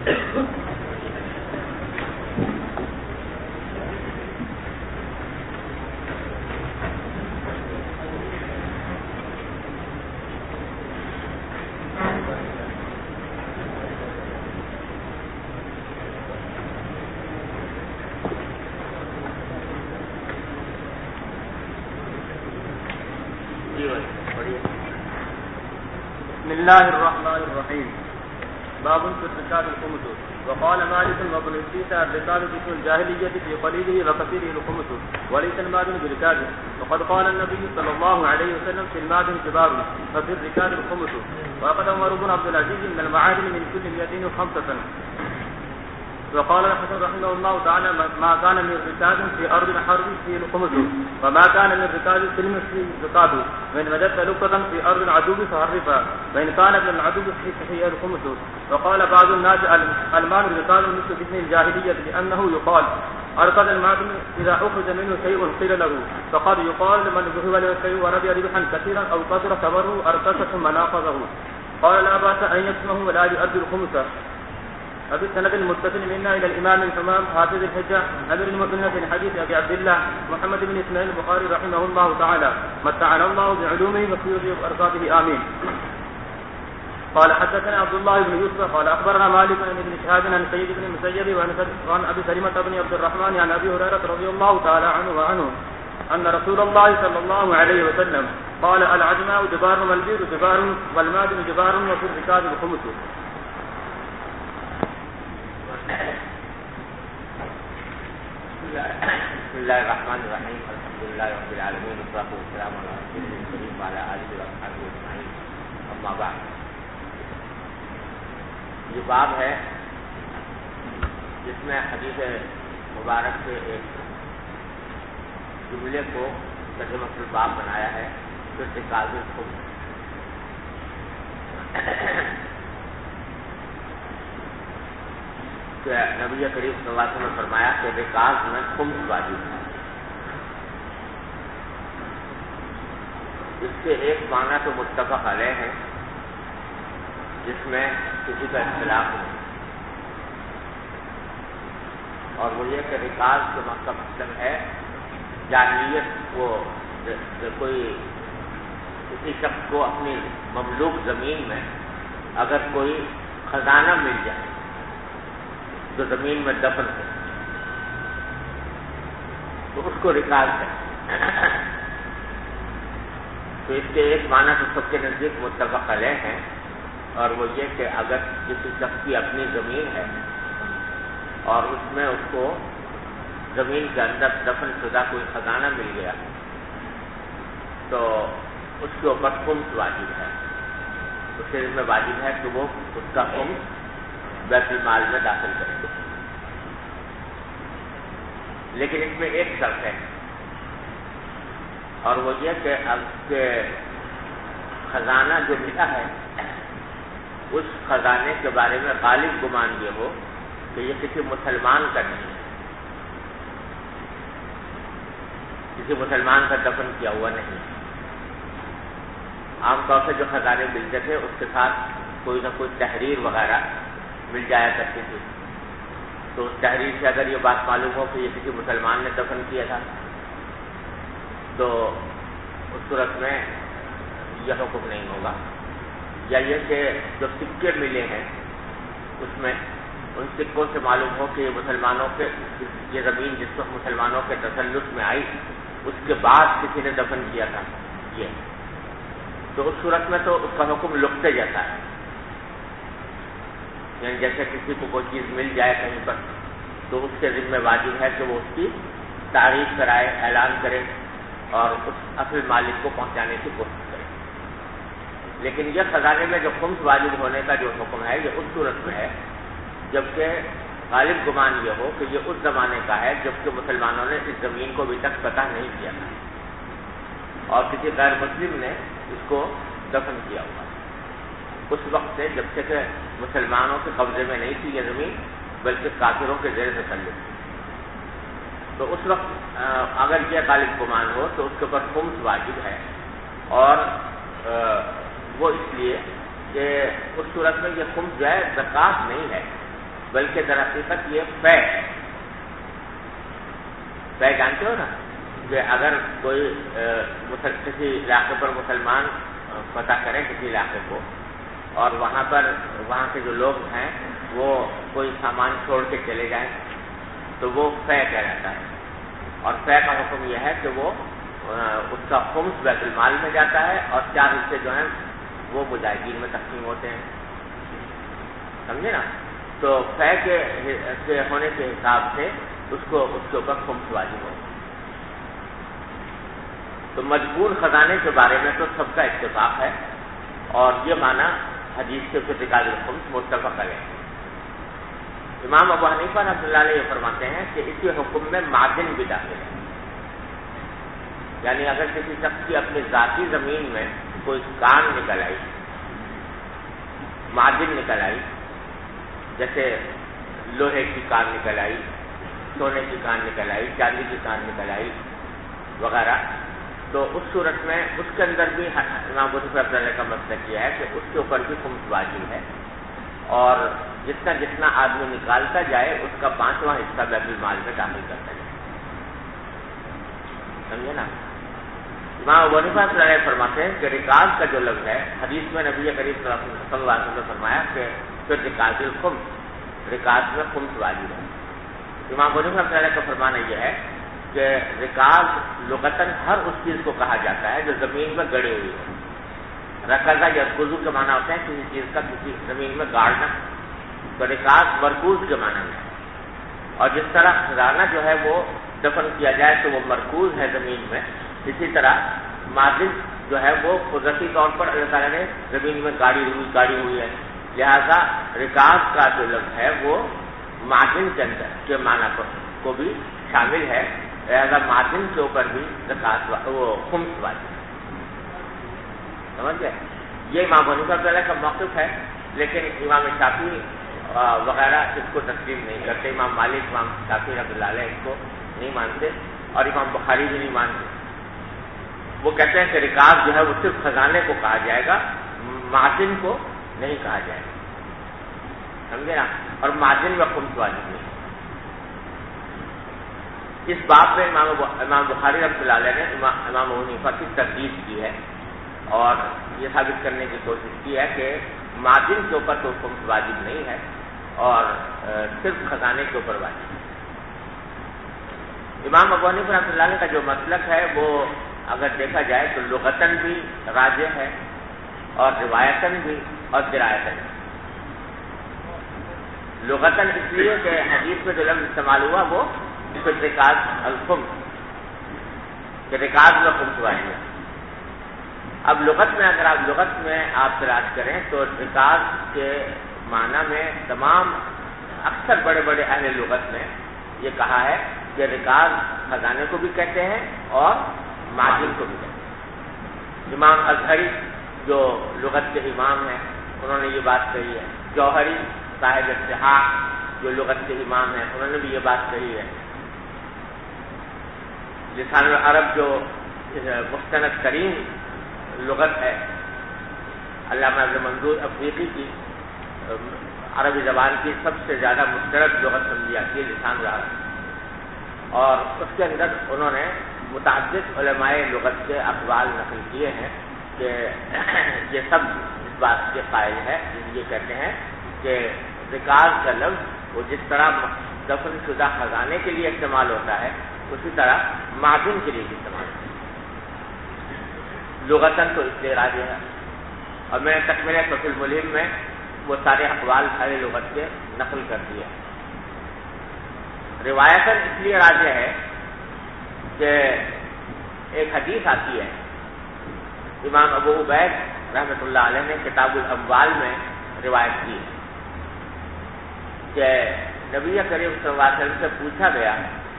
بسم الله الرحمن الرحيم. باب في الركاب الخمس. وقال مالك وابن عيسى الركاب في الجاهلية في قليله وكثيره الخمس وليس المال بركابه. وقد قال النبي صلى الله عليه وسلم في المال كبار ففي الركاب الخمس. وقد عمر بن عبد العزيز من المعادن من كل 205. وقال الحسن رحمه الله تعالى ما كان من ركاب في أرض حرب فيه الخمس وما كان من ركاب سلم فيه الركاب وإن وجدت لقطة في أرض العدو فحرفها وإن كانت من العدو فيه الخمس. وقال بعض الناس المال ركاب مثل باسم الجاهلية لأنه يقال أركض المعدن إذا أخرج منه شيء قيل له فقد يقال لمن ذهب له شيء وربي ربحا كثيرا أو كثر ثمره أركض ثم ناقضه. قال لا بأس أن يسمه ولا يؤدي الخمس. أبي السند المتصل منا إلى الإمام الحمام حافظ الحجة أمير المؤمنين في حديث أبي عبد الله محمد بن إسماعيل البخاري رحمه الله تعالى متعنا الله بعلومه وخيره وبركاته آمين. قال حدثنا عبد الله بن يوسف قال أخبرنا مالك بن شهاب عن سيد بن المسيب وعن أبي سلمة بن عبد الرحمن عن أبي هريرة رضي الله تعالى عنه وعنه أن رسول الله صلى الله عليه وسلم قال العجماء جبار والبير جبار والمادن جبار وفي الركاب الخمس. بسم الله الرحمن الرحيم. الحمد لله رب العالمين والصلاة والسلام على رسوله الكريم وعلى آله وصحبه أجمعين. أما بعد، یہ باب ہے جس میں حدیث مبارک سے ایک جملے کو ترجمہ الباب بنایا ہے جو رکاب الخمس. کہ نبی کریم صلی اللہ علیہ وسلم نے فرمایا کہ رکاز میں خمس واجب ہے. اس کے ایک معنی تو متفق علیہ ہے جس میں کسی کا اختلاف نہیں، اور وہ یہ کہ رکاز کا مطلب ہے جاہلیت کو کوئی کسی شخص کو اپنی مملوک زمین میں اگر کوئی خزانہ مل جائے جو زمین میں دفن ہے تو اس کو رکاز ہے. تو اس کے ایک معنی تو سب کے نزدیک متفق علیہ ہیں، اور وہ یہ کہ اگر کسی شخص کی اپنی زمین ہے اور اس میں اس کو زمین کے اندر دفن شدہ کوئی خزانہ مل گیا تو اس کے اوپر خمس واجب ہے. اس کے میں واجب ہے کہ وہ اس کا خمس بیت المال میں داخل کریں گے. لیکن اس میں ایک شرط ہے، اور وہ یہ کہ اب کے خزانہ جو ملا ہے اس خزانے کے بارے میں غالب گمان یہ ہو کہ یہ کسی مسلمان کا نہیں ہے، کسی مسلمان کا دفن کیا ہوا نہیں. عام طور سے جو خزانے ملتے تھے اس کے ساتھ کوئی نہ کوئی تحریر وغیرہ مل جایا کرتی تھی، تو اس تحریر سے اگر یہ بات معلوم ہو کہ یہ کسی مسلمان نے دفن کیا تھا تو اس صورت میں یہ حکم نہیں ہوگا. یا یہ کہ جو سکے ملے ہیں اس میں ان سکوں سے معلوم ہو کہ یہ مسلمانوں کے یہ زمین جس وقت مسلمانوں کے تسلط میں آئی اس کے بعد کسی نے دفن کیا تھا یہ، تو اس صورت میں تو اس کا حکم لقطے جیسا ہے. یعنی جیسے کسی کو کوئی چیز مل جائے کہیں پر تو اس کے ذمہ واجب ہے کہ وہ اس کی تعریف کرائے، اعلان کرے اور اس اصل مالک کو پہنچانے کی کوشش کرے. لیکن یہ خزانے میں جو خمس واجب ہونے کا جو حکم ہے یہ اس صورت میں ہے جبکہ غالب گمان یہ ہو کہ یہ اس زمانے کا ہے جبکہ مسلمانوں نے اس زمین کو ابھی تک فتح نہیں کیا تھا اور کسی غیر مسلم نے اس کو دفن کیا ہوا. اس وقت سے جب سے کہ مسلمانوں کے قبضے میں نہیں تھی یہ زمین بلکہ کافروں کے زیر تسلط، تو اس وقت اگر یہ غالب گمان ہو تو اس کے اوپر خمس واجب ہے. اور وہ اس لیے کہ اس صورت میں یہ خمس جو ہے زکوٰۃ نہیں ہے بلکہ در حقیقت یہ فے جانتے ہو نا کہ اگر کوئی کسی علاقے پر مسلمان فتح کریں کسی علاقے کو اور وہاں کے جو لوگ ہیں وہ کوئی سامان چھوڑ کے چلے جائیں تو وہ فے کہلاتا ہے. اور فے کا حکم یہ ہے کہ وہ اس کا خمس بیت المال میں جاتا ہے اور 4 حصے جو ہیں وہ مجاہدین میں تقسیم ہوتے ہیں. سمجھے نا؟ تو فے کے ہونے کے حساب سے اس کے اوپر خمس واجب ہو. تو مجبور خزانے کے بارے میں تو سب کا اتفاق ہے اور یہ معنی حدیث کے ارتکاب الخمس متفق علیہ. امام ابو حنیفہ رحمۃ اللہ علیہ فرماتے ہیں کہ اسی حکم میں معدن بھی داخل ہے. یعنی اگر کسی شخص کی اپنی ذاتی زمین میں کوئی کان نکل آئی، معدن نکل آئی، جیسے لوہے کی کان نکل آئی، سونے کی کان نکل آئی، چاندی کی کان نکل آئی وغیرہ، تو اس صورت میں اس کے اندر بھی امام ابو حنیفہ رحمۃ اللہ کا مسلک یہ ہے کہ اس کے اوپر بھی خمس واجب ہے اور جتنا آدمی نکالتا جائے اس کا 5واں حصہ بیت المال میں داخل کرتا جائے. سمجھے نا؟ امام ابو حنیفہ رحمۃ اللہ علیہ فرماتے ہیں کہ رکاز کا جو لفظ ہے حدیث میں نبی کریم صلی اللہ علیہ وسلم نے فرمایا کہ پھر رکاز الخمس، رکاز میں خمس واجب ہے. امام ابو حنیفہ رحمۃ اللہ علیہ کا فرمانا یہ ہے کہ رکاز لغتاً ہر اس چیز کو کہا جاتا ہے جو زمین میں گڑی ہوئی ہے. رکزہ یا خضوع کے معنی ہوتے ہیں کسی چیز کا کسی زمین میں گاڑنا، تو رکاز مرکوز کے معنی میں. اور جس طرح خزانہ جو ہے وہ دفن کیا جائے تو وہ مرکوز ہے زمین میں، اسی طرح معدن جو ہے وہ قدرتی طور پر اللہ تعالیٰ نے زمین میں گاڑی ہوئی ہے. لہذا رکاز کا جو لفظ ہے وہ معدن کے اندر کے معنی کو بھی شامل ہے. لہذا معدن کے اوپر بھی زکات وہ خمس واجب. سمجھ گئے؟ یہ امام حنیفہ رحمۃ اللہ کا موقف ہے، لیکن امام شافعی وغیرہ اس کو تسلیم نہیں کرتے. امام مالک، امام شافعی رحمۃ اللہ علیہ اس کو نہیں مانتے اور امام بخاری بھی نہیں مانتے. وہ کہتے ہیں کہ رکاز جو ہے وہ صرف خزانے کو کہا جائے گا، معدن کو نہیں کہا جائے گا. سمجھے نا؟ اور معدن میں خمس واجب نہیں. اس بات میں امام بخاری رحمۃ اللہ علیہ نے امام ابو حنیفہ کی تردید کی ہے اور یہ ثابت کرنے کی کوشش کی ہے کہ معدن کے اوپر تو خمس واجب نہیں ہے اور صرف خزانے کے اوپر واجب ہے. امام ابو حنیفہ رحمۃ اللہ علیہ کا جو مسلک ہے وہ اگر دیکھا جائے تو لغتاً بھی راجح ہے اور روایتاً بھی اور درایتاً بھی. لغتاً اس لیے کہ حدیث میں جو لفظ استعمال ہوا وہ رکاز الخمس، کہ رکاز میں خمس واجب ہے. اب لغت میں اگر آپ لغت میں آپ تلاش کریں تو رکاز کے معنی میں تمام اکثر بڑے بڑے اہل لغت نے یہ کہا ہے کہ رکاز خزانے کو بھی کہتے ہیں اور معدن کو بھی کہتے ہیں. امام ازہری جو لغت کے امام ہیں انہوں نے یہ بات کہی ہے. جوہری صاحب اتحاق جو لغت کے امام ہیں انہوں نے بھی یہ بات کہی ہے. لسان العرب جو مستند ترین لغت ہے، علامہ ابن منظور افریقی کی عربی زبان کی سب سے زیادہ مستند لغت سمجھی جاتی ہے لسان العرب، اور اس کے اندر انہوں نے متعدد علماء لغت کے اقوال نقل کیے ہیں کہ یہ سب اس بات کے قائل ہے، یہ کہتے ہیں کہ رکاز کا لفظ وہ جس طرح دفن شدہ خزانے کے لیے استعمال ہوتا ہے اسی طرح معدن کے لیے بھی استعمال ہوتا ہے. لغتاً تو اس لیے راجح ہے. اور میں تکملہ فصل الملہم میں وہ سارے اقوال سارے لغت کے نقل کر دیے. روایتاً اس لیے راجح ہے کہ ایک حدیث آتی ہے، امام ابو عبید رحمۃ اللہ علیہ نے کتاب الاموال میں روایت کی کہ نبی کریم صلی اللہ علیہ وسلم سے پوچھا گیا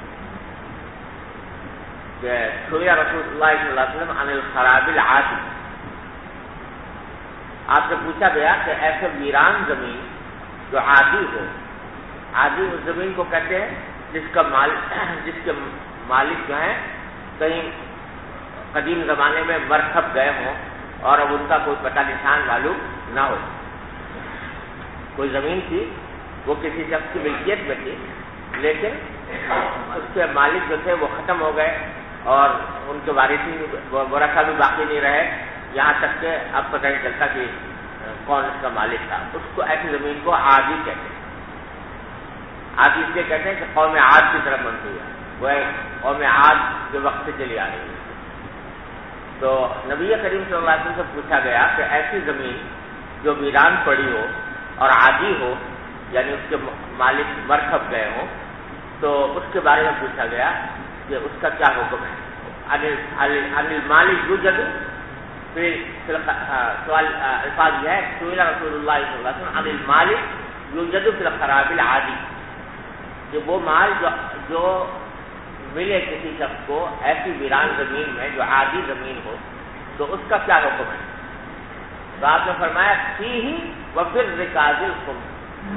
کہ سئل رسول اللہ صلی اللہ علیہ وسلم عن الخراب العادی، آپ سے پوچھا گیا کہ ایسے ویران زمین جو عادی ہو، عادی اس زمین کو کہتے ہیں جس کے مالک جو ہیں کہیں قدیم زمانے میں مر کھپ گئے ہوں اور اب ان کا کوئی پتہ نشان معلوم نہ ہو. کوئی زمین تھی وہ کسی شخص کی ملکیت میں تھی، لیکن اس کے مالک جو تھے وہ ختم ہو گئے اور ان کے وارثین ورثہ بھی باقی نہیں رہے، یہاں تک کہ اب پتہ نہیں چلتا کہ کون اس کا مالک تھا. اس کو ایسی زمین کو عادی کہتے ہیں. عادی اس لیے کہتے ہیں کہ قوم عاد کی طرف منسوب ہے، وہ قوم عاد کے وقت سے چلی آ رہی ہے. تو نبی کریم صلی اللہ علیہ وسلم سے پوچھا گیا کہ ایسی زمین جو ویران پڑی ہو اور عادی ہو، یعنی اس کے مالک مر کھپ گئے ہوں، تو اس کے بارے میں پوچھا گیا کہ اس کا کیا حکم ہے. عن المالک یوجد سوال الفاظ یہ ہے، سئل رسول اللہ صلی اللہ علیہ وسلم عن المالک یوجد فی الخراب العادی، کہ وہ مال جو ملے کسی شخص کو ایسی ویران زمین میں جو عادی زمین ہو، تو اس کا کیا حکم ہے. تو آپ نے فرمایا فیہ وفی الرکاز الخمس،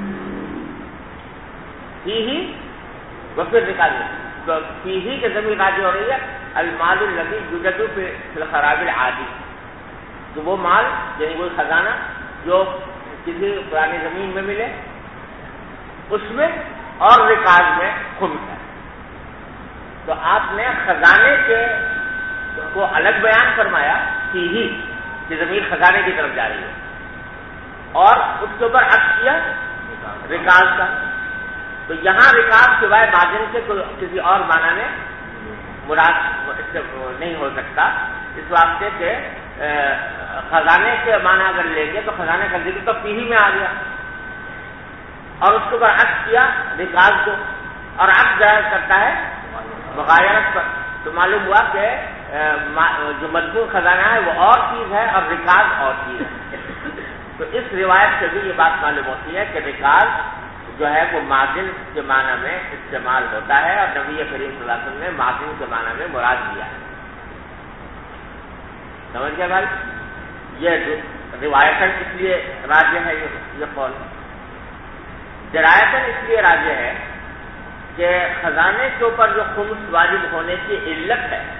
فیہ وفی الرکاز. تو فیہ کی زمین راضی ہو رہی ہے المال الذی یوجد فی الخراب العادی، تو وہ مال یعنی کوئی خزانہ جو کسی پرانی زمین میں ملے اس میں اور رکاز میں خمس ہے. تو آپ نے خزانے کے کو الگ بیان فرمایا فیہ کہ زمین خزانے کی طرف جا رہی ہے، اور اس کے اوپر عطف کیا رکاز کا. تو یہاں رکاز سوائے ماجن کے کسی اور معنی میں مراد نہیں ہو سکتا، اس واسطے کہ خزانے کے معنی اگر لیں گے تو خزانے کا ذکر تو فیہ میں آ گیا، اور اس کے اوپر عطف کیا رکاز کو، اور عطف ظاہر کرتا ہے مغایرت پر. تو معلوم ہوا کہ جو مذکور خزانہ ہے وہ اور چیز ہے اور رکاز اور چیز ہے. تو اس روایت سے بھی یہ بات معلوم ہوتی ہے کہ رکاز جو ہے وہ معدن کے معنی میں استعمال ہوتا ہے، اور نبی کریم صلی اللہ علیہ وسلم نے معدن کے معنی میں مراد دیا ہے. سمجھ گئے بھائی؟ یہ روایتاً اس لیے راجح ہے یہ قول. درایتاً اس لیے راجح ہے کہ خزانے کے اوپر جو خمس واجب ہونے کی علت ہے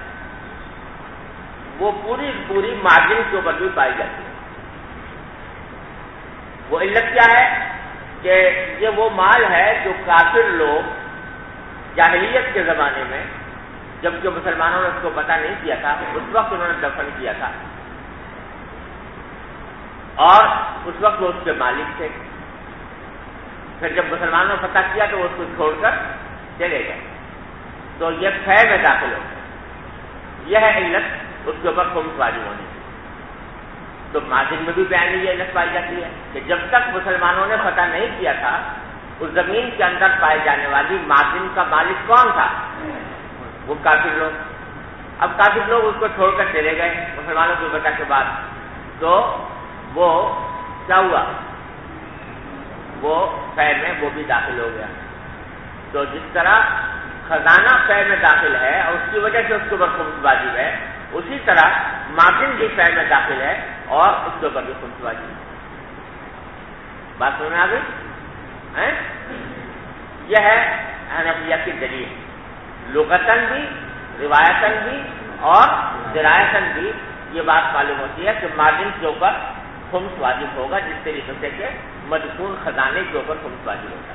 وہ پوری معدن کے اوپر بھی پائی جاتی ہے. وہ علت کیا ہے کہ یہ وہ مال ہے جو کافر لوگ جاہلیت کے زمانے میں، جبکہ مسلمانوں نے اس کو پتہ نہیں کیا تھا، اس وقت انہوں نے دفن کیا تھا، اور اس وقت وہ اس کے مالک تھے. پھر جب مسلمانوں نے پتہ کیا تو وہ اس کو چھوڑ کر چلے گئے، تو یہ فے میں داخل ہو گئے. یہ ہے علت اس کے اوپر خمس واجب ہونے کی. تو معدن میں بھی بیان یہ علت پائی جاتی ہے کہ جب تک مسلمانوں نے فتح نہیں کیا تھا اس زمین کے اندر پائے جانے والی معدن کا مالک کون تھا؟ وہ کافر لوگ. اب کافر لوگ اس کو چھوڑ کر چلے گئے مسلمانوں کی فتح کے بعد، تو وہ کیا ہوا؟ وہ فے میں وہ بھی داخل ہو گیا. تو جس طرح خزانہ فے میں داخل ہے اور اس کی وجہ سے اس کے اوپر خمس واجب ہے، اسی طرح معدن بھی فے میں داخل ہے اور اس کے اوپر بھی خمس واجب ہے. بات سمجھ میں آ گئی؟ یہ ہے حنفیہ کی دلیل. لغتاً بھی، روایتاً بھی اور درایتاً بھی یہ بات معلوم ہوتی ہے کہ معدن کے اوپر خمس واجب ہوگا، جس طریقے سے کہ مدفون خزانے کے اوپر خمس واجب ہوگا.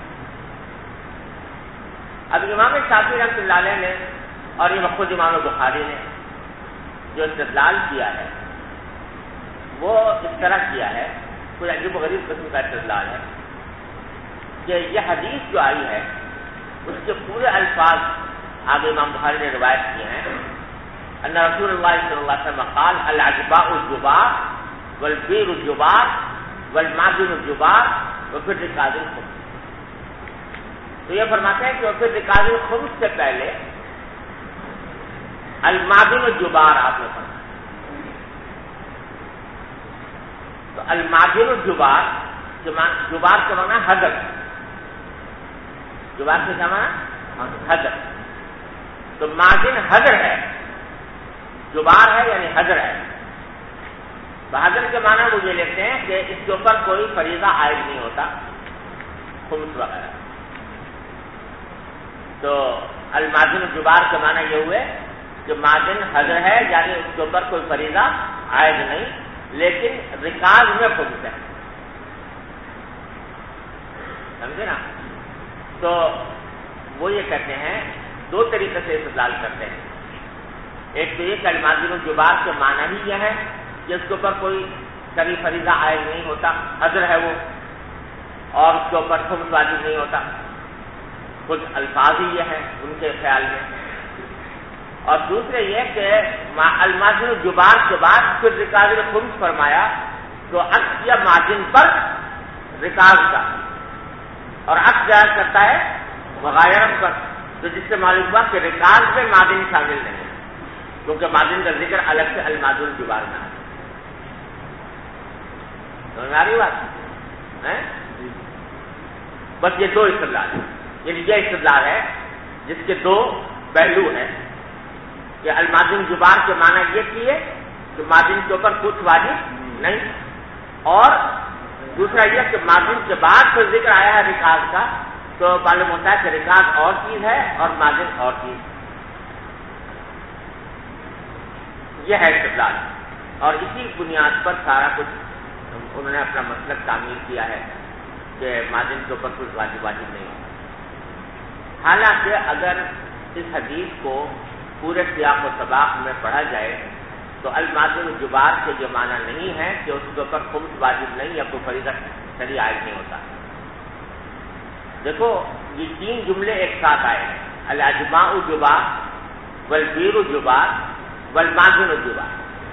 اب امام شافعی رحمۃ اللہ علیہ نے اور یہ خود امام بخاری نے جو استدلال کیا ہے وہ اس طرح کیا ہے، کوئی عجیب و غریب قسم کا استدلال ہے کہ یہ حدیث جو آئی ہے اس کے پورے الفاظ آگے امام بخاری نے روایت کیے ہیں. ان رسول اللہ صلی اللہ علیہ وسلم قال العجباء الجبار والبیر الجبار والمعدن الجبار وفي الركاز الخمس. تو یہ فرماتے ہیں کہ وفي الركاز الخمس سے پہلے المعدن الجبار آپ نے پڑھا. تو المعدن الجبار جبار کا معنی حجر، جبار سے کیا معنی؟ حجر. تو معدن حجر ہے، جبار ہے یعنی حجر ہے. حجر کے معنی وہ یہ لیتے ہیں کہ اس کے اوپر کوئی فریضہ عائد نہیں ہوتا، خمس وغیرہ. تو المعدن الجبار کے معنی یہ ہوئے کہ معدن حجر ہے یعنی اس کے اوپر کوئی فریضہ عائد نہیں، لیکن رکاز میں خمس ہے. سمجھے نا؟ تو وہ یہ کہتے ہیں دو طریقے سے استدلال کرتے ہیں. ایک تو یہ کہ الماضی الجبار کے معنی ہی یہ ہے کہ اس کے اوپر کوئی شرعی فریضہ عائد نہیں ہوتا، حضر ہے وہ، اور اس کے اوپر خمس واجب نہیں ہوتا. کچھ الفاظ ہی یہ ہیں ان کے خیال میں. اور دوسرے یہ کہ الماضی الجبار کے بعد پھر رکاز الخمس فرمایا تو عکس یا ماضن پر رکاز کا، اور عکس جائز کرتا ہے مغایرت پر، تو جس سے معلوم ہوا کہ رکاز میں ماضن شامل نہیں، کیونکہ ماضن کا ذکر الگ سے الماضی الجبار میں ہے. سمجھ آ رہی بات ہے؟ بس یہ دو استدلال ہیں. یعنی یہ استدلال ہے جس کے دو پہلو ہیں کہ الماضی الجبار کے معنی یہ کیے کہ ماضی کے اوپر کچھ واجب نہیں، اور دوسرا یہ کہ ماضی کے بعد پھر ذکر آیا ہے رکاز کا، تو معلوم ہوتا ہے کہ رکاز اور چیز ہے اور ماضی اور چیز. یہ ہے استدلال، اور اسی بنیاد پر سارا کچھ انہوں نے اپنا مسلک تعمیر کیا ہے کہ ماضی کے اوپر کچھ واجب نہیں ہوتا. حالانکہ اگر اس حدیث کو پورے سیاق و سباق میں پڑھا جائے تو الماضی الجبار کے جو معنی نہیں ہے کہ اس کے اوپر خمس واجب نہیں یا کوئی فریضہ شرعی عائد نہیں ہوتا. دیکھو یہ تین جملے ایک ساتھ آئے ہیں، الاجماع الجبار والبیر الجبار والماضن الجبار.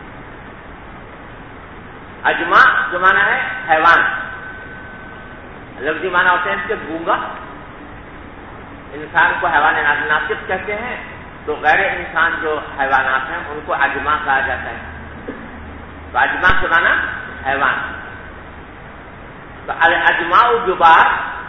اجماع جو معنی ہے حیوان، لفظی معنی ہوتے ہیں اس کے گونگا. انسان کو حیوان ناطق کہتے ہیں، تو غیر انسان جو حیوانات ہیں ان کو اجماع کہا جاتا ہے. تو اجماع کے معنی حیوان. تو الاجماع الجبار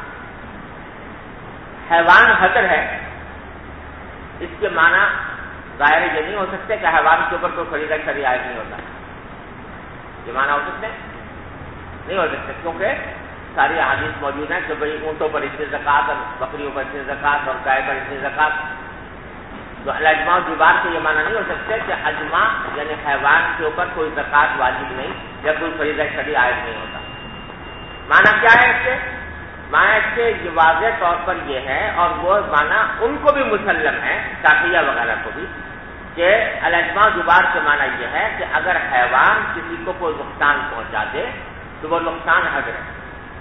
حیوان حضر ہے، اس کے معنی ظاہر یہ نہیں ہو سکتے کہ حیوان کے اوپر کوئی فریضہ شرعی عائد نہیں ہوتا. یہ معنی ہو سکتے نہیں ہو سکتے، کیونکہ ساری احادیث موجود ہیں کہ بھئی اونٹوں پر اتنی زکوٰۃ اور بکریوں پر اتنی زکوٰۃ اور گائے پر اتنی زکوٰۃ. تو الاجماع الجبار سے یہ معنی نہیں ہو سکتے کہ اجماع یعنی حیوان کے اوپر کوئی زکوٰۃ واجب نہیں یا کوئی فریضہ شرعی عائد نہیں ہوتا. معنی کیا ہے اس کے؟ معنی اس کے یہ واضح طور پر یہ ہے، اور وہ معنی ان کو بھی مسلم ہے، شافعیہ وغیرہ کو بھی، کہ الاجماع الجبار کے معنی یہ ہے کہ اگر حیوان کسی کو کوئی نقصان پہنچا دے تو وہ نقصان حضر ہے،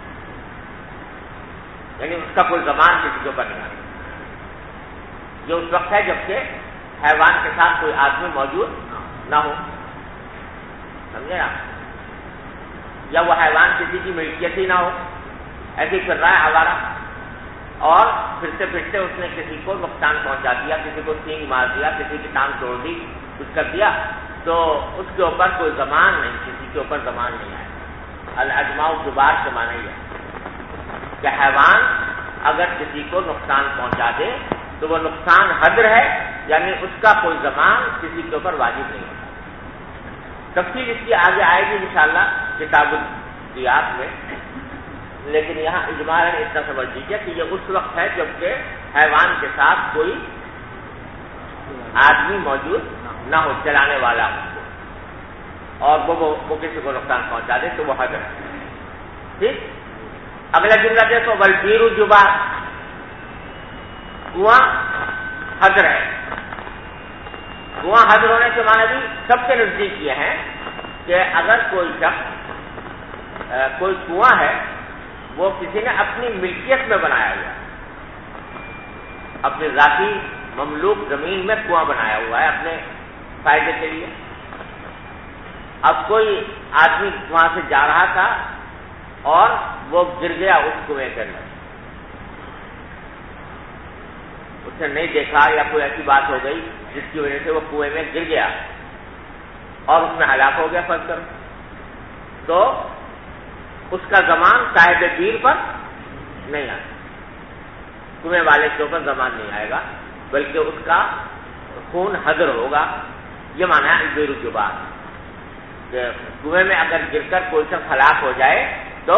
یعنی اس کا کوئی ضمان کسی کے اوپر نہیں آتا. یہ اس وقت ہے جبکہ حیوان کے ساتھ کوئی آدمی موجود نہ ہو. سمجھے آپ؟ یا وہ حیوان کسی کی ملکیت ہی نہ ہو، ایسے پھر رہا ہے آوارہ، اور پھرتے پھرتے اس نے کسی کو نقصان پہنچا دیا، کسی کو سینگ مار دیا، کسی کی ٹانگ توڑ دی، کچھ کر دیا، تو اس کے اوپر کوئی ضمان نہیں، کسی کے اوپر ضمان نہیں آئے. الاجماع الجبار کے معنی یہ کہ حیوان اگر کسی کو نقصان پہنچا دے تو وہ نقصان حضر ہے، یعنی اس کا کوئی ضمان کسی کے اوپر واجب نہیں ہوتا. تفصیل اس کی آگے آئے گی انشاءاللہ کتاب الدیات میں، لیکن یہاں اجمالاً اتنا سمجھ لیجیے کہ یہ اس وقت ہے جبکہ حیوان کے ساتھ کوئی آدمی موجود نہ ہو، چلانے والا ہو، اور وہ کسی کو نقصان پہنچا دے تو وہ حضر ہے. ٹھیک. اگلا جملہ دیکھو، والبیر الجبار، کنواں حضر ہے. کنواں حضر ہونے کے معنی بھی سب کے نزدیک یہ ہیں کہ اگر کوئی شخص کوئی کنواں ہے وہ کسی نے اپنی ملکیت میں بنایا ہوا، اپنے ذاتی مملوک زمین میں کنواں بنایا ہوا ہے اپنے فائدے کے لیے. اب کوئی آدمی وہاں سے جا رہا تھا اور وہ گر گیا اس کنویں کے اندر، اس نے نہیں دیکھا یا کوئی ایسی بات ہو گئی جس کی وجہ سے وہ کنویں میں گر گیا اور اس میں ہلاک ہو گیا فرض کرو، تو اس کا ضمان صاحب بیر پر نہیں آئے گا، کنویں والے کے اوپر ضمان نہیں آئے گا، بلکہ اس کا خون حضر ہوگا. یہ معنی ہے البیر الجبار، کہ کنویں میں اگر گر کر کوئی شخص ہلاک ہو جائے تو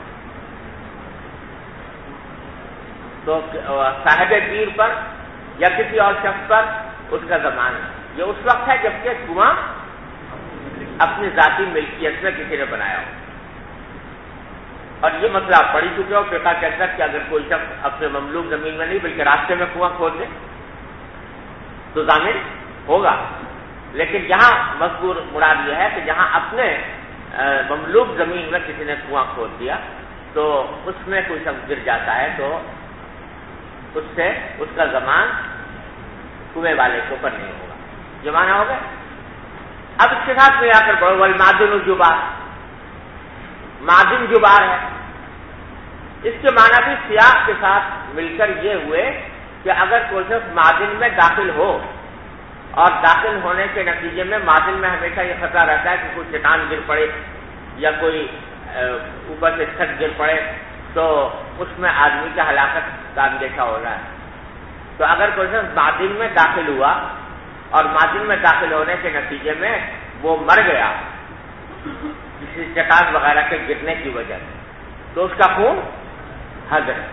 صاحب بیر پر یا کسی اور شخص پر اس کا ضمان ہے. یہ اس وقت ہے جبکہ کنواں اپنی ذاتی ملکیت میں کسی نے بنایا ہو. اور یہ مسئلہ آپ پڑھ ہی چکے ہو فقہ کے اندر کہ اگر کوئی شخص اپنے مملوک زمین میں نہیں بلکہ راستے میں کنواں کھود دے تو ضامن ہوگا. لیکن یہاں مذکور مراد یہ ہے کہ جہاں اپنے مملوک زمین میں کسی نے کنواں کھود دیا تو اس میں کوئی شخص گر جاتا ہے تو اس سے اس کا ضمان کنویں والے کے اوپر نہیں ہوگا. یہ معنی ہو گیا. اب اس کے ساتھ میں آ کر بڑھو والمعدن الجبار، معدن جبار ہے. اس کے معنی بھی سیاق کے ساتھ مل کر یہ ہوئے کہ اگر کوئی شخص معدن میں داخل ہو اور داخل ہونے کے نتیجے میں معدن میں ہمیشہ یہ خطرہ رہتا ہے کہ کوئی چٹان گر پڑے یا کوئی اوپر سے چھت گر پڑے تو اس میں آدمی کی ہلاکت کا اندیشہ ہو رہا ہے. تو اگر کوئی شخص معدن میں داخل ہوا اور معدن میں داخل ہونے کے نتیجے میں وہ مر گیا کسی چٹان وغیرہ کے گرنے کی وجہ سے تو اس کا خون حضر ہے.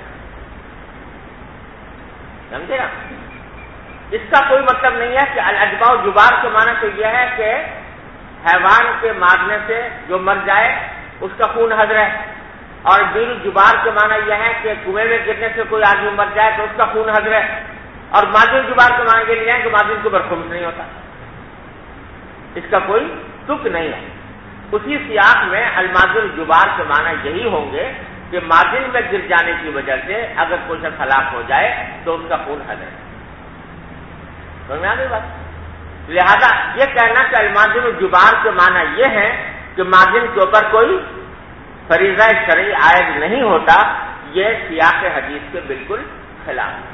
سمجھے نا؟ اس کا کوئی مطلب نہیں ہے کہ الاجباء جبار کے معنی تو یہ ہے کہ حیوان کے مارنے سے جو مر جائے اس کا خون حضر ہے، اور بیل جبار کے معنی یہ ہے کہ کنویں میں گرنے سے کوئی آدمی مر جائے تو اس کا خون حضر ہے، اور معدن جبار کے معنی یہ نہیں ہے کہ معدن کے اوپر خمس نہیں ہوتا. اس کا کوئی تک نہیں ہے. اسی سیاق میں المعدن جبار کے معنی یہی ہوں گے کہ معدن میں گر جانے کی وجہ سے اگر کوئی شخص ہلاک ہو جائے تو اس کا خون حضر ہے. سمجھ میں آ گئی بات؟ لہذا یہ کہنا کہ المعدن الجبار کے معنی یہ ہے کہ معدن کے اوپر کوئی فریضہ شرعی عائد نہیں ہوتا، یہ سیاق حدیث کے بالکل خلاف ہے.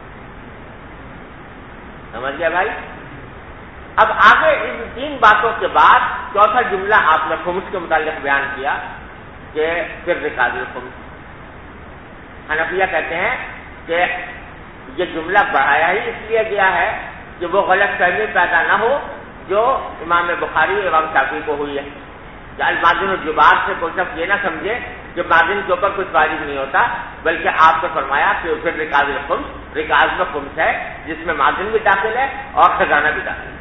سمجھ گیا بھائی؟ اب آگے ان تین باتوں کے بعد چوتھا جملہ آپ نے خمس کے متعلق بیان کیا کہ پھر رکاز الخمس. حنفیہ کہتے ہیں کہ یہ جملہ بڑھایا ہی اس لیے گیا ہے کہ وہ غلط فہمی پیدا نہ ہو جو امام بخاری امام شافعی کو ہوئی ہے کہ المعدن الجبار سے کوئی شخص یہ نہ سمجھے کہ معدن کے اوپر کچھ واجب نہیں ہوتا، بلکہ آپ نے فرمایا کہ پھر رکاز الخمس، رکاز میں خمس ہے جس میں معدن بھی داخل ہے اور خزانہ بھی داخل ہے.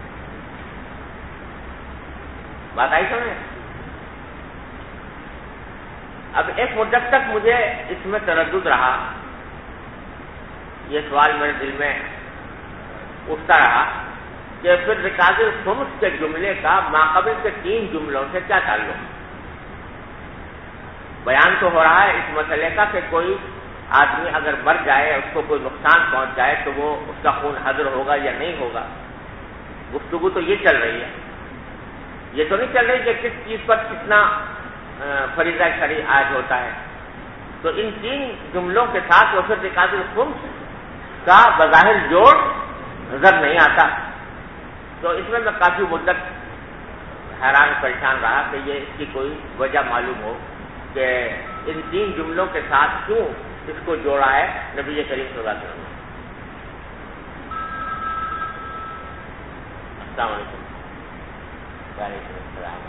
بات آئی سمجھ؟ اب ایک مدت تک مجھے اس میں تردد رہا، یہ سوال میرے دل میں اٹھتا رہا کہ پھر رکاز الخمس کے جملے کا ماقبل کے تین جملوں سے کیا تعلق. بیان تو ہو رہا ہے اس مسئلے کا کہ کوئی آدمی اگر مر جائے، اس کو کوئی نقصان پہنچ جائے تو وہ اس کا خون حضر ہوگا یا نہیں ہوگا. گفتگو تو یہ چل رہی ہے، یہ تو نہیں چل رہی کہ کس چیز پر کتنا فریضہ شرعی عائد ہوتا ہے. تو ان تین جملوں کے ساتھ وہ پھر رکاز الخمس کا بظاہر جوڑ نظر نہیں آتا. تو اس میں کافی مدت حیران پریشان رہا کہ یہ اس کی کوئی وجہ معلوم ہو کہ ان تین جملوں کے ساتھ کیوں اس کو جوڑا ہے نبی کریم صلی اللہ علیہ وسلم. السلام علیکم. وعلیکم السلام.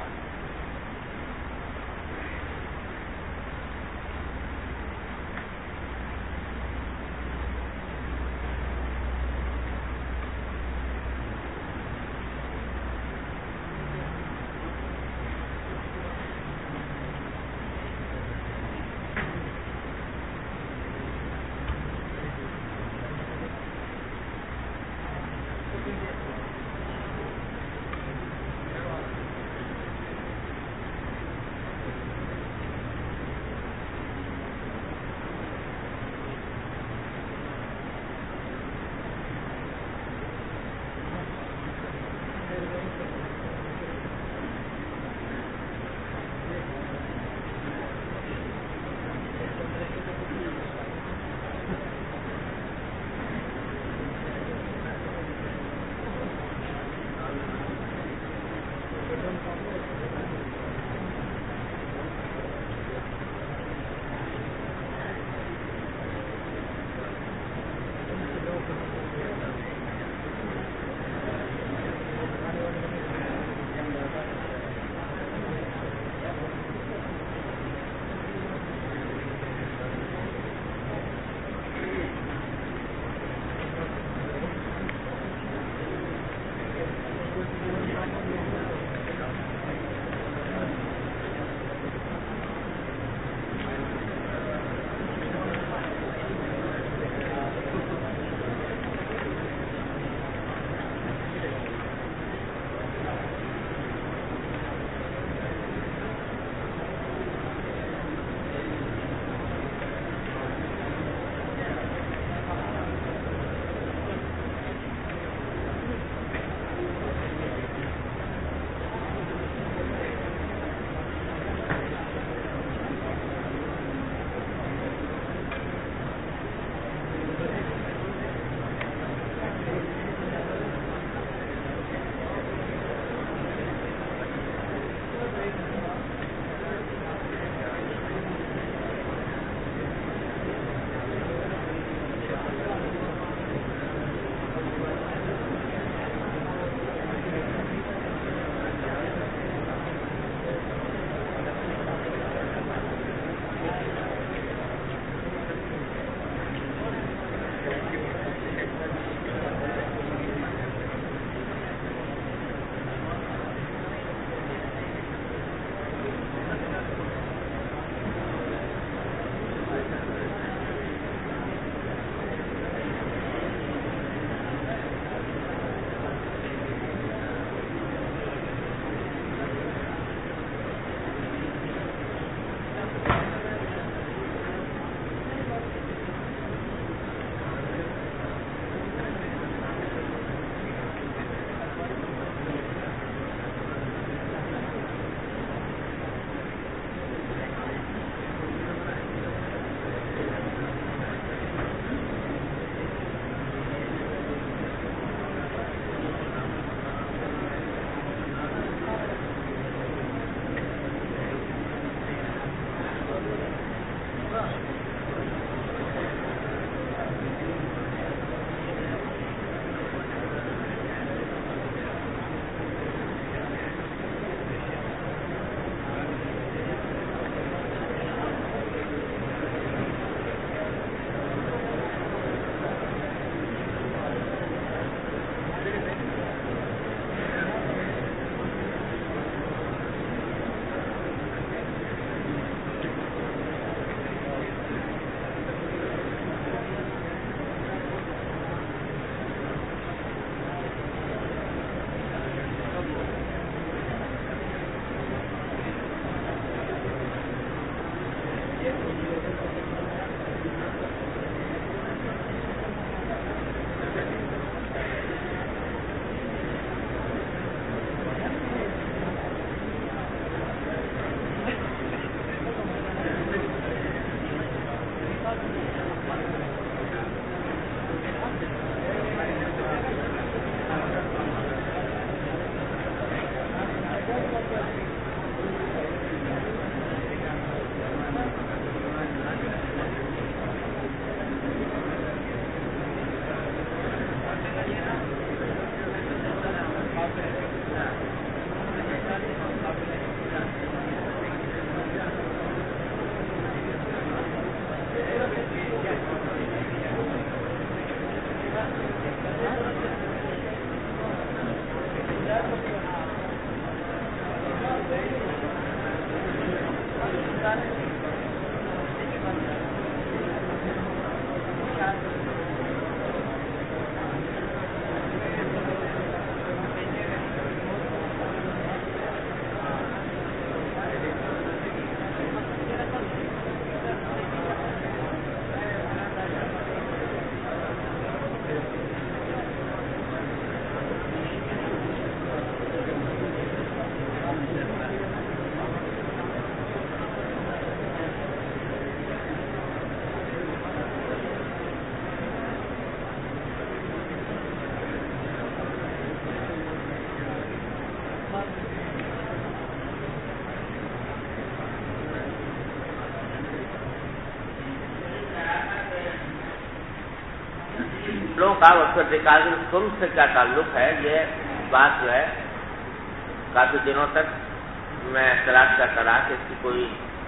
لوگوں کا وقت رکاز الخمس سے کیا تعلق ہے، یہ بات جو ہے کافی دنوں تک میں تلاش کرتا رہا کہ اس کی کوئی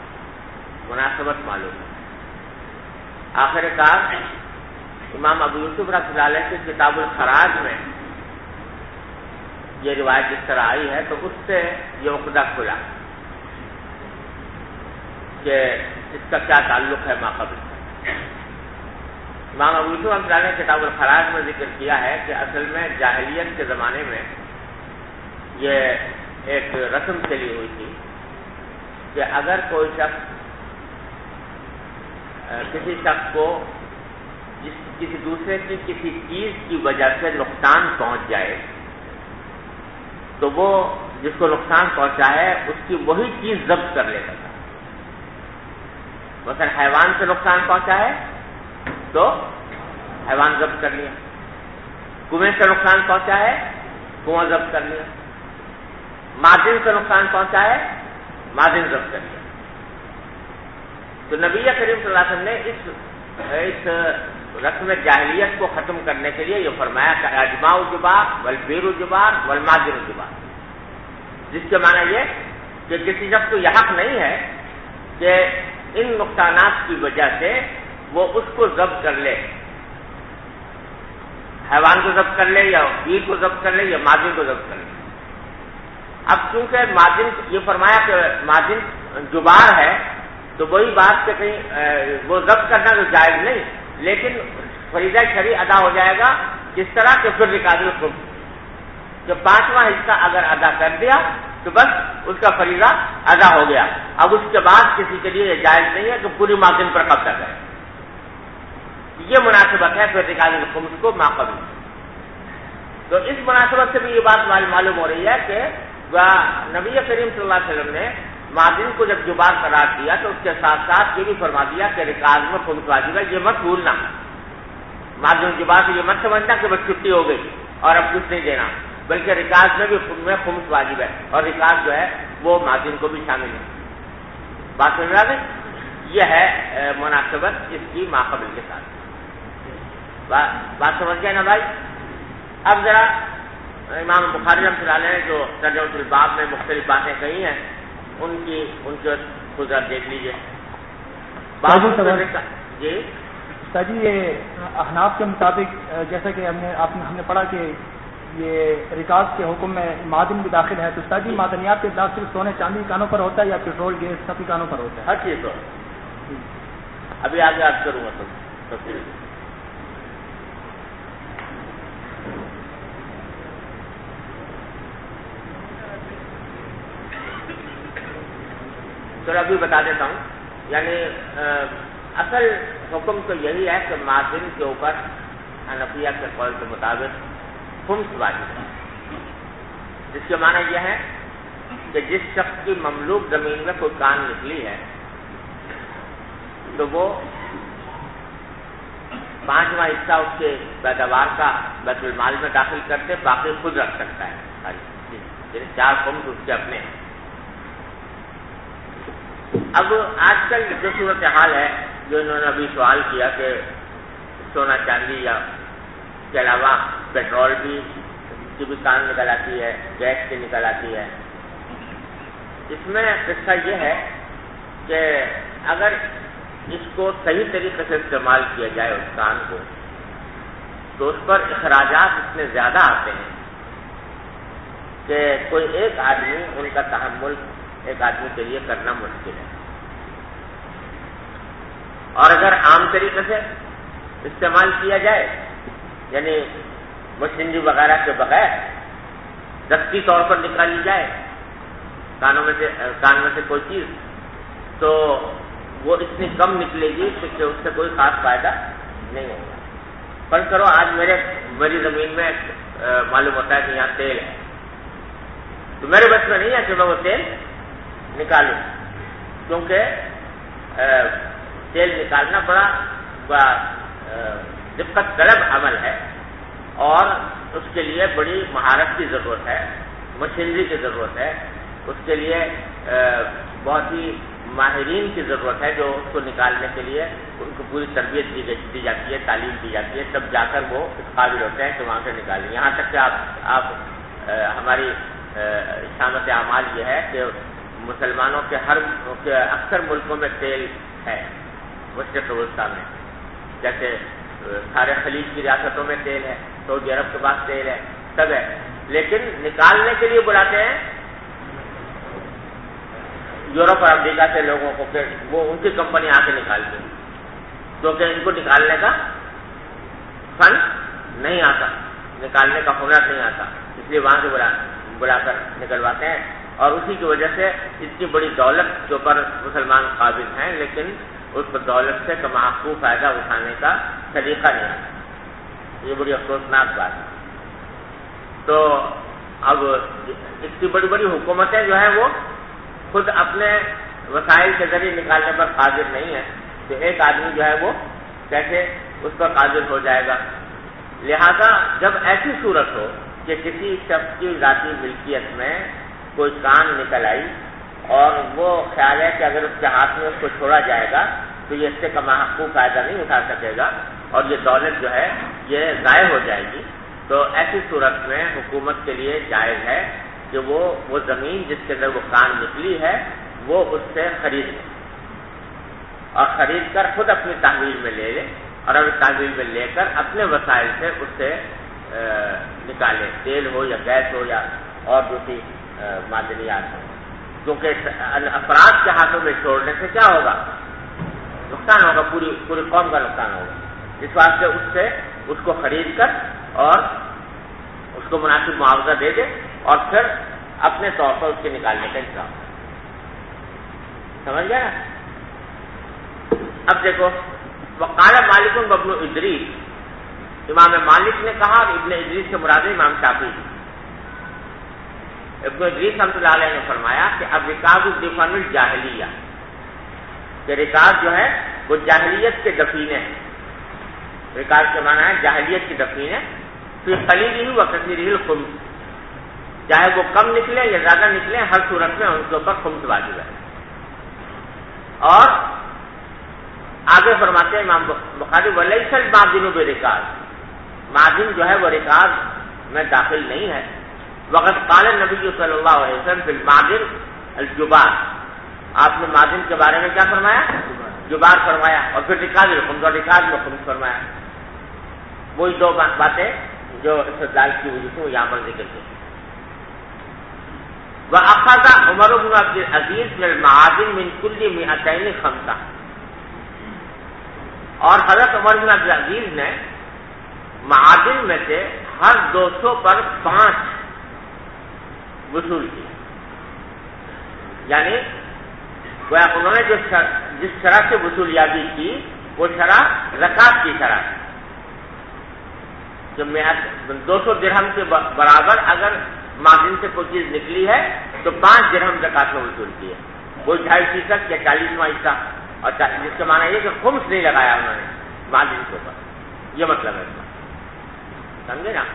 مناسبت معلوم ہے۔ آخر کار امام ابو یوسف رحمۃ اللہ علیہ کی کتاب الخراج میں یہ روایت جس طرح آئی ہے تو اس سے یہ عقدہ کھلا کہ اس کا کیا تعلق ہے ماقبل۔ امام ابو یوسف رحمۃ اللہ نے کتاب الخراج میں ذکر کیا ہے کہ اصل میں جاہلیت کے زمانے میں یہ ایک رسم چلی ہوئی تھی کہ اگر کوئی شخص کسی شخص کو کسی دوسرے کی کسی چیز کی وجہ سے نقصان پہنچ جائے تو وہ جس کو نقصان پہنچا ہے اس کی وہی چیز ضبط کر لیتا تھا۔ مثلا حیوان سے نقصان پہنچا ہے تو حیوان ضبط کر لیا، کنویں سے نقصان پہنچا ہے کنواں ضبط کر لیا، معدن سے نقصان پہنچا ہے معدن ضبط کر لیا۔ تو نبی کریم صلی اللہ علیہ وسلم نے اس رسم جاہلیت کو ختم کرنے کے لیے یہ فرمایا کہ اجماع الجبار والبیر الجبار والمعدن الجبار، جس کے معنی یہ کہ کسی شخص کو یہ حق نہیں ہے کہ ان نقصانات کی وجہ سے وہ اس کو ضبط کر لے، حیوان کو ضبط کر لے یا بیر کو ضبط کر لے یا معدن کو ضبط کر لے۔ اب چونکہ معدن یہ فرمایا کہ معدن جبار ہے تو وہی بات کہ کہیں وہ ضبط کرنا تو جائز نہیں، لیکن فریضہ شرعی ادا ہو جائے گا کس طرح کہ پھر رکاز الخمس کہ 5واں حصہ اگر ادا کر دیا تو بس اس کا فریضہ ادا ہو گیا۔ اب اس کے بعد کسی کے لیے یہ جائز نہیں ہے کہ پوری معدن پر قبضہ کرے۔ یہ مناسبت ہے پھر رکاز الخمس کو ماقبل۔ تو اس مناسبت سے بھی یہ بات معلوم ہو رہی ہے کہ نبی کریم صلی اللہ علیہ وسلم نے معدن کو جب جبار قرار دیا تو اس کے ساتھ ساتھ یہ بھی فرما دیا کہ رکاز میں خمس واجب ہے۔ یہ مت بھولنا، معدن جبار سے یہ مت سمجھنا کہ بس چھٹی ہو گئی اور اب کچھ نہیں دینا، بلکہ رکاز میں بھی خمس واجب ہے اور رکاز جو ہے وہ معدن کو بھی شامل ہے۔ بات سمجھ رہا ہے؟ یہ ہے مناسبت اس کی ماقبل کے ساتھ۔ بات سمجھ گئے نا بھائی؟ اب ذرا امام بخاری رحمۃ اللہ علیہ نے جو ترجمۃ الباب میں مختلف باتیں کہی ہیں ان کے خود دیکھ لیجیے۔ جی استاد جی، یہ احناف کے مطابق جیسا کہ ہم نے پڑھا کہ یہ رکاز کے حکم میں معدن بھی داخل ہے، تو استاد جی معدنیات کے اطلاق صرف سونے چاندی کانوں پر ہوتا ہے یا پیٹرول گیس سبھی کانوں پر ہوتا ہے؟ ہر چیز پر۔ ابھی آگے یاد کروں گا تفصیل۔ تو ابھی بتا دیتا ہوں یعنی اصل حکم تو یہی ہے کہ معدن کے اوپر حنفیہ کے قول کے مطابق خمس واجب ہے، جس کے معنی یہ ہے کہ جس شخص کی مملوک زمین میں کوئی کان نکلی ہے تو وہ 5واں حصہ اس کے پیداوار کا بیت المال میں داخل کرتے، باقی خود رکھ سکتا ہے، یعنی 4 خمس اس کے اپنے ہیں۔ اب آج کل جو صورتحال ہے، جو انہوں نے ابھی سوال کیا کہ سونا چاندی یا کے علاوہ پیٹرول کی بھی کان نکل آتی ہے، گیس کی نکل آتی ہے، اس میں قصہ یہ ہے کہ اگر اس کو صحیح طریقے سے استعمال کیا جائے اس کان کو، تو اس پر اخراجات اتنے زیادہ آتے ہیں کہ کوئی ایک آدمی ان کا تحمل ایک آدمی کے لیے کرنا مشکل ہے۔ اور اگر عام طریقے سے استعمال کیا جائے، یعنی مشینری وغیرہ کے بغیر دستی طور پر نکالی جائے کان میں سے کوئی چیز، تو وہ اتنی کم نکلے گی کہ اس سے کوئی خاص فائدہ نہیں ہوگا۔ فرض کرو آج میری زمین میں معلوم ہوتا ہے کہ یہاں تیل ہے، تو میرے بس میں نہیں ہے کہ میں وہ تیل نکالوں، کیونکہ تیل نکالنا بڑا دقت طلب عمل ہے اور اس کے لیے بڑی مہارت کی ضرورت ہے، مشینری کی ضرورت ہے، اس کے لیے بہت ہی ماہرین کی ضرورت ہے جو اس کو نکالنے کے لیے ان کو پوری تربیت دی جاتی ہے، تعلیم دی جاتی ہے، تب جا کر وہ اس قابل ہوتے ہیں کہ وہاں سے نکالیں۔ یہاں تک کہ آپ ہماری شامت اعمال یہ ہے کہ مسلمانوں کے اکثر ملکوں میں تیل ہے، مشرق وسطیٰ میں، جیسے سارے خلیج کی ریاستوں میں تیل ہے، سعودی عرب کے پاس تیل ہے، سب ہے، لیکن نکالنے کے لیے بلاتے ہیں یورپ اور امریکہ سے لوگوں کو کہ وہ ان کی کمپنی آ کے نکالتی ہے، کیونکہ ان کو نکالنے کا فن نہیں آتا، نکالنے کا ہنر نہیں آتا، اس لیے وہاں سے بلا کر نکلواتے ہیں، اور اسی کی وجہ سے اتنی بڑی دولت کے اوپر مسلمان قابض ہیں، لیکن اس دولت سے محفوظ فائدہ اٹھانے کا طریقہ نہیں آتا۔ یہ بڑی افسوسناک بات ہے۔ تو اب اتنی بڑی بڑی حکومتیں جو ہیں وہ خود اپنے وسائل کے ذریعے نکالنے پر قادر نہیں ہے، تو ایک آدمی جو ہے وہ کیسے اس پر قادر ہو جائے گا؟ لہذا جب ایسی صورت ہو کہ کسی شخص کی ذاتی ملکیت میں کوئی کان نکل آئی اور وہ خیال ہے کہ اگر اس کے ہاتھ میں اس کو چھوڑا جائے گا تو یہ اس سے محفوظ فائدہ نہیں اٹھا سکے گا اور یہ دولت جو ہے یہ ضائع ہو جائے گی، تو ایسی صورت میں حکومت کے لیے جائز ہے کہ وہ زمین جس کے اندر وہ کان نکلی ہے وہ اس سے خرید لے اور خرید کر خود اپنی تحویل میں لے لے، اور اب تحویل میں لے کر اپنے وسائل سے اس سے نکالے، تیل ہو یا گیس ہو یا اور دوسری معدنیات ہو، کیونکہ افراد کے ہاتھوں میں چھوڑنے سے کیا ہوگا؟ نقصان ہوگا، پوری قوم کا نقصان ہوگا۔ اس واسطے اس کو خرید کر اور اس کو مناسب معاوضہ دے دے اور پھر اپنے طور پر اس کے نکالنے کا انتظام۔ سمجھ گیا نا؟ اب دیکھو، وقال مالک وابن ادریس، امام مالک نے کہا اور ابن ادریس سے مراد امام شافعی۔ ابن ادریس رحمۃ اللہ علیہ نے فرمایا کہ اب رکاز الدفن الجاہلیہ، کہ رکاز جو ہے وہ جاہلیت کے دفینے ہیں، رکاز کے معنی ہے جاہلیت کی دفینے، پھر قلیل ہی و کثیر ہی الخمس، چاہے وہ کم نکلے یا زیادہ نکلے، ہر صورت میں ان کے اوپر خمس واجب ہے۔ اور آگے فرماتے ہیں امام بخاری ولیس المعدن برکاز، معدن جو ہے وہ رکاز میں داخل نہیں ہے۔ وقت قال نبی صلی اللہ علیہ وسلم فی المعدن الجبار، آپ نے معدن کے بارے میں کیا فرمایا؟ جبار فرمایا، اور پھر رکاز الخمس، اور رکاز میں خمس فرمایا۔ وہی دو باتیں جو استدلال کی وجہ سے وہ یہاں پر ذکر کی۔ وأخذ عمر بن عبد العزیز من المعادن من كل 200 خمسہ، اور حضرت عمر بن عبد العزیز نے معادن میں سے ہر 200 پر 5 وصول کی، یعنی انہوں نے جس شرح سے وصولیابی کی وہ شرح زکات کی شرح ہے کہ 200 درہم کے برابر اگر مادن سے کوئی چیز نکلی ہے تو 5 درہم زکات میں وصول کی ہے، کوئی 2.5% یا 40واں حصہ، اور جس کا معنی یہ کہ خمس نہیں لگایا انہوں نے مادن کے اوپر، یہ مطلب ہے اس کا، سمجھے نا؟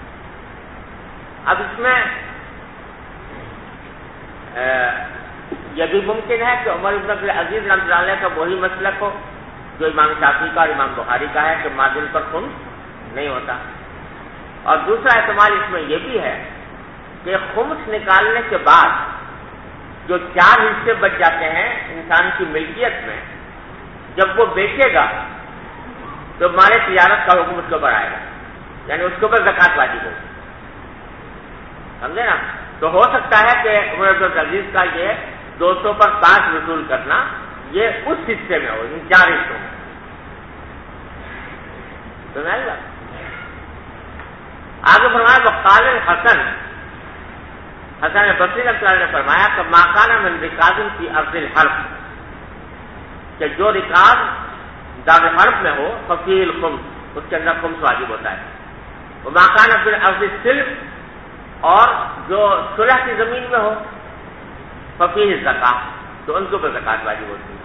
اب اس میں یہ بھی ممکن ہے کہ عمر بن عبد العزیز رحمۃ اللہ علیہ کا وہی مسلک ہو جو امام شافعی کا اور امام بخاری کا ہے کہ مادن پر خمس نہیں ہوتا، اور دوسرا احتمال اس میں یہ بھی ہے کہ خمس نکالنے کے بعد جو 4 حصے بچ جاتے ہیں انسان کی ملکیت میں، جب وہ بیچے گا تو مال تجارت کا حکم اس کے اوپر آئے گا، یعنی اس کے اوپر زکات واجب ہوگی، سمجھے نا؟ تو ہو سکتا ہے کہ عمر بن عبد العزیز کا یہ 200 پر 5 وصول کرنا یہ اس حصے میں ہو، ان 4 حصوں میں، سمجھ گا؟ آگے فرمایا وقال الحسن، حسن بصری رحمۃ اللہ نے فرمایا کہ ما کان من رکاز فی ارض الحرب، کہ جو رکاز دار الحرب میں ہو ففیہ الخمس، اس کے اندر خمس واجب ہوتا ہے، وما کان فی ارض السلم، اور جو صلح کی زمین میں ہو ففیہ الزکاۃ، تو ان کے اوپر زکات واجب ہوتی ہے۔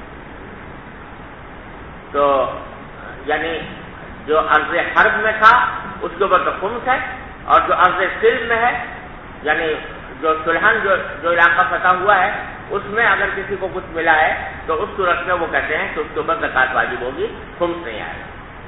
تو یعنی جو ارض حرب میں تھا اس کے اوپر تو خمس ہے، اور جو ارض سلم میں ہے یعنی جو سلحن جو علاقہ فتح ہوا ہے اس میں اگر کسی کو کچھ ملا ہے تو اس صورت میں وہ کہتے ہیں کہ اس کے اوپر زکات واجب ہوگی، خمس نہیں آئے گا۔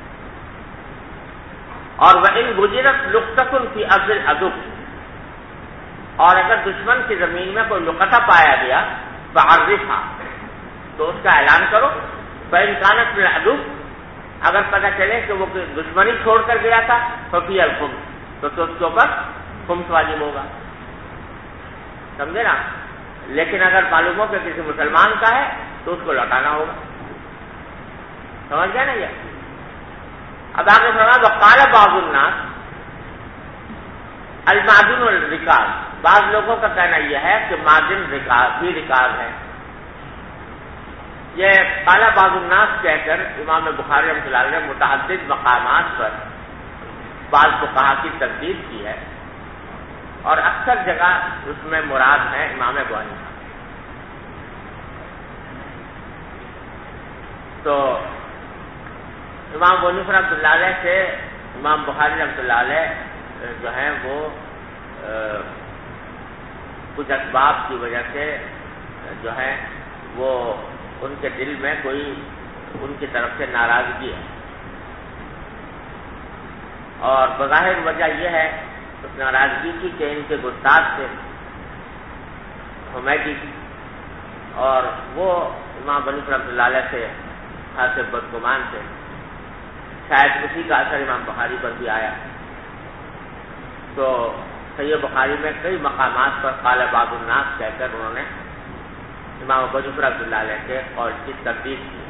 اور وَإِن بُجِرَتْ لُقْطَةٌ فِي أَرْضِ الْعَدُوِّ، اور اگر دشمن کی زمین میں کوئی لقطہ پایا گیا فَعَرِّفْهَا، تو اس کا اعلان کرو، فَإِن كَانَتْ مِنَ الْعَدُوِّ، اگر پتہ چلے کہ وہ دشمنی چھوڑ کر گیا تھا فَفِيهَا الْخُمُسُ، تو اس کے اوپر خمس واجب ہوگا، سمجھے نا؟ لیکن اگر معلوم ہو کہ کسی مسلمان کا ہے تو اس کو لوٹانا ہوگا، سمجھ گیا نا یہ؟ اب آگے فرمایا وقال بعض الناس المعدن والرکاز، بعض لوگوں کا کہنا یہ ہے کہ معدن بھی رکاز ہے۔ یہ قال بعض الناس کہہ کر امام بخاری رحمۃ اللہ علیہ نے متعدد مقامات پر بعض فقہا کی تردید کی ہے، اور اکثر جگہ اس میں مراد ہے امام ابو حنیفہ۔ تو امام ابو حنیفہ رحمۃ اللہ علیہ سے امام بخاری رحمۃ اللہ علیہ جو ہیں وہ کچھ اسباب کی وجہ سے جو ہے وہ ان کے دل میں کوئی ان کی طرف سے ناراضگی ہے، اور بظاہر وجہ یہ ہے اس ناراضگی کی کہ ان کے گستاخ سے حمیدی، اور وہ امام بنی رحمۃ اللہ علیہ سے خاصے بدگمان تھے، شاید اسی کا اثر امام بخاری پر بھی آیا۔ تو صحیح بخاری میں کئی مقامات پر قال بعض الناس کہہ کر انہوں نے امام ابو حنیفہ رحمۃ اللہ علیہ کے قول کی تردید کی۔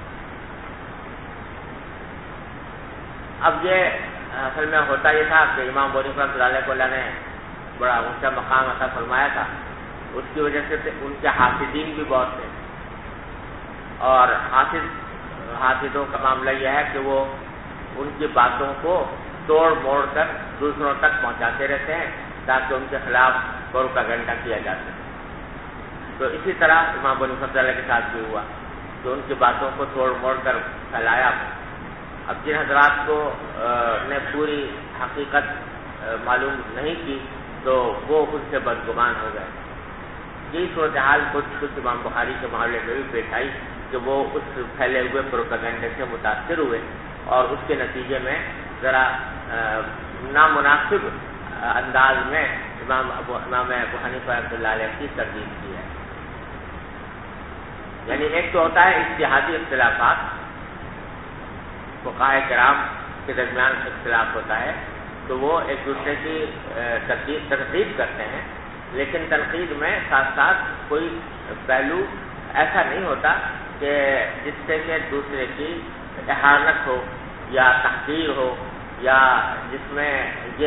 اب یہ اصل میں ہوتا یہ تھا کہ امام ابو حنیفہ رحمۃ اللہ علیہ کو اللہ نے بڑا اونچا مقام عطا فرمایا تھا، اس کی وجہ سے ان کے حاسدین بھی بہت تھے، اور حاسدوں کا معاملہ یہ ہے کہ وہ ان کی باتوں کو توڑ موڑ کر دوسروں تک پہنچاتے رہتے ہیں تاکہ ان کے خلاف پروپیگنڈا کیا جا سکے۔ تو اسی طرح امام ابو حنیفہ کے ساتھ بھی ہوا کہ ان کی باتوں کو توڑ موڑ کر پھیلایا۔ اب جن حضرات کو نے پوری حقیقت معلوم نہیں کی تو وہ ان سے بدگمان ہو گئے۔ یہی صورتحال کچھ امام بخاری کے معاملے میں بھی پیش آئی کہ وہ اس پھیلے ہوئے پروپیگنڈے سے متاثر ہوئے، اور اس کے نتیجے میں ذرا نامناسب انداز میں امام ابو حنیفہ رحمۃ اللہ علیہ کی تردید کی ہے۔ یعنی ایک تو ہوتا ہے اجتہادی اختلافات، فقہاء کرام کے درمیان اختلاف ہوتا ہے تو وہ ایک دوسرے کی تنقید کرتے ہیں، لیکن تنقید میں ساتھ ساتھ کوئی پہلو ایسا نہیں ہوتا کہ جس سے کہ دوسرے کی اہانت ہو یا تحقیر ہو، یا جس میں یہ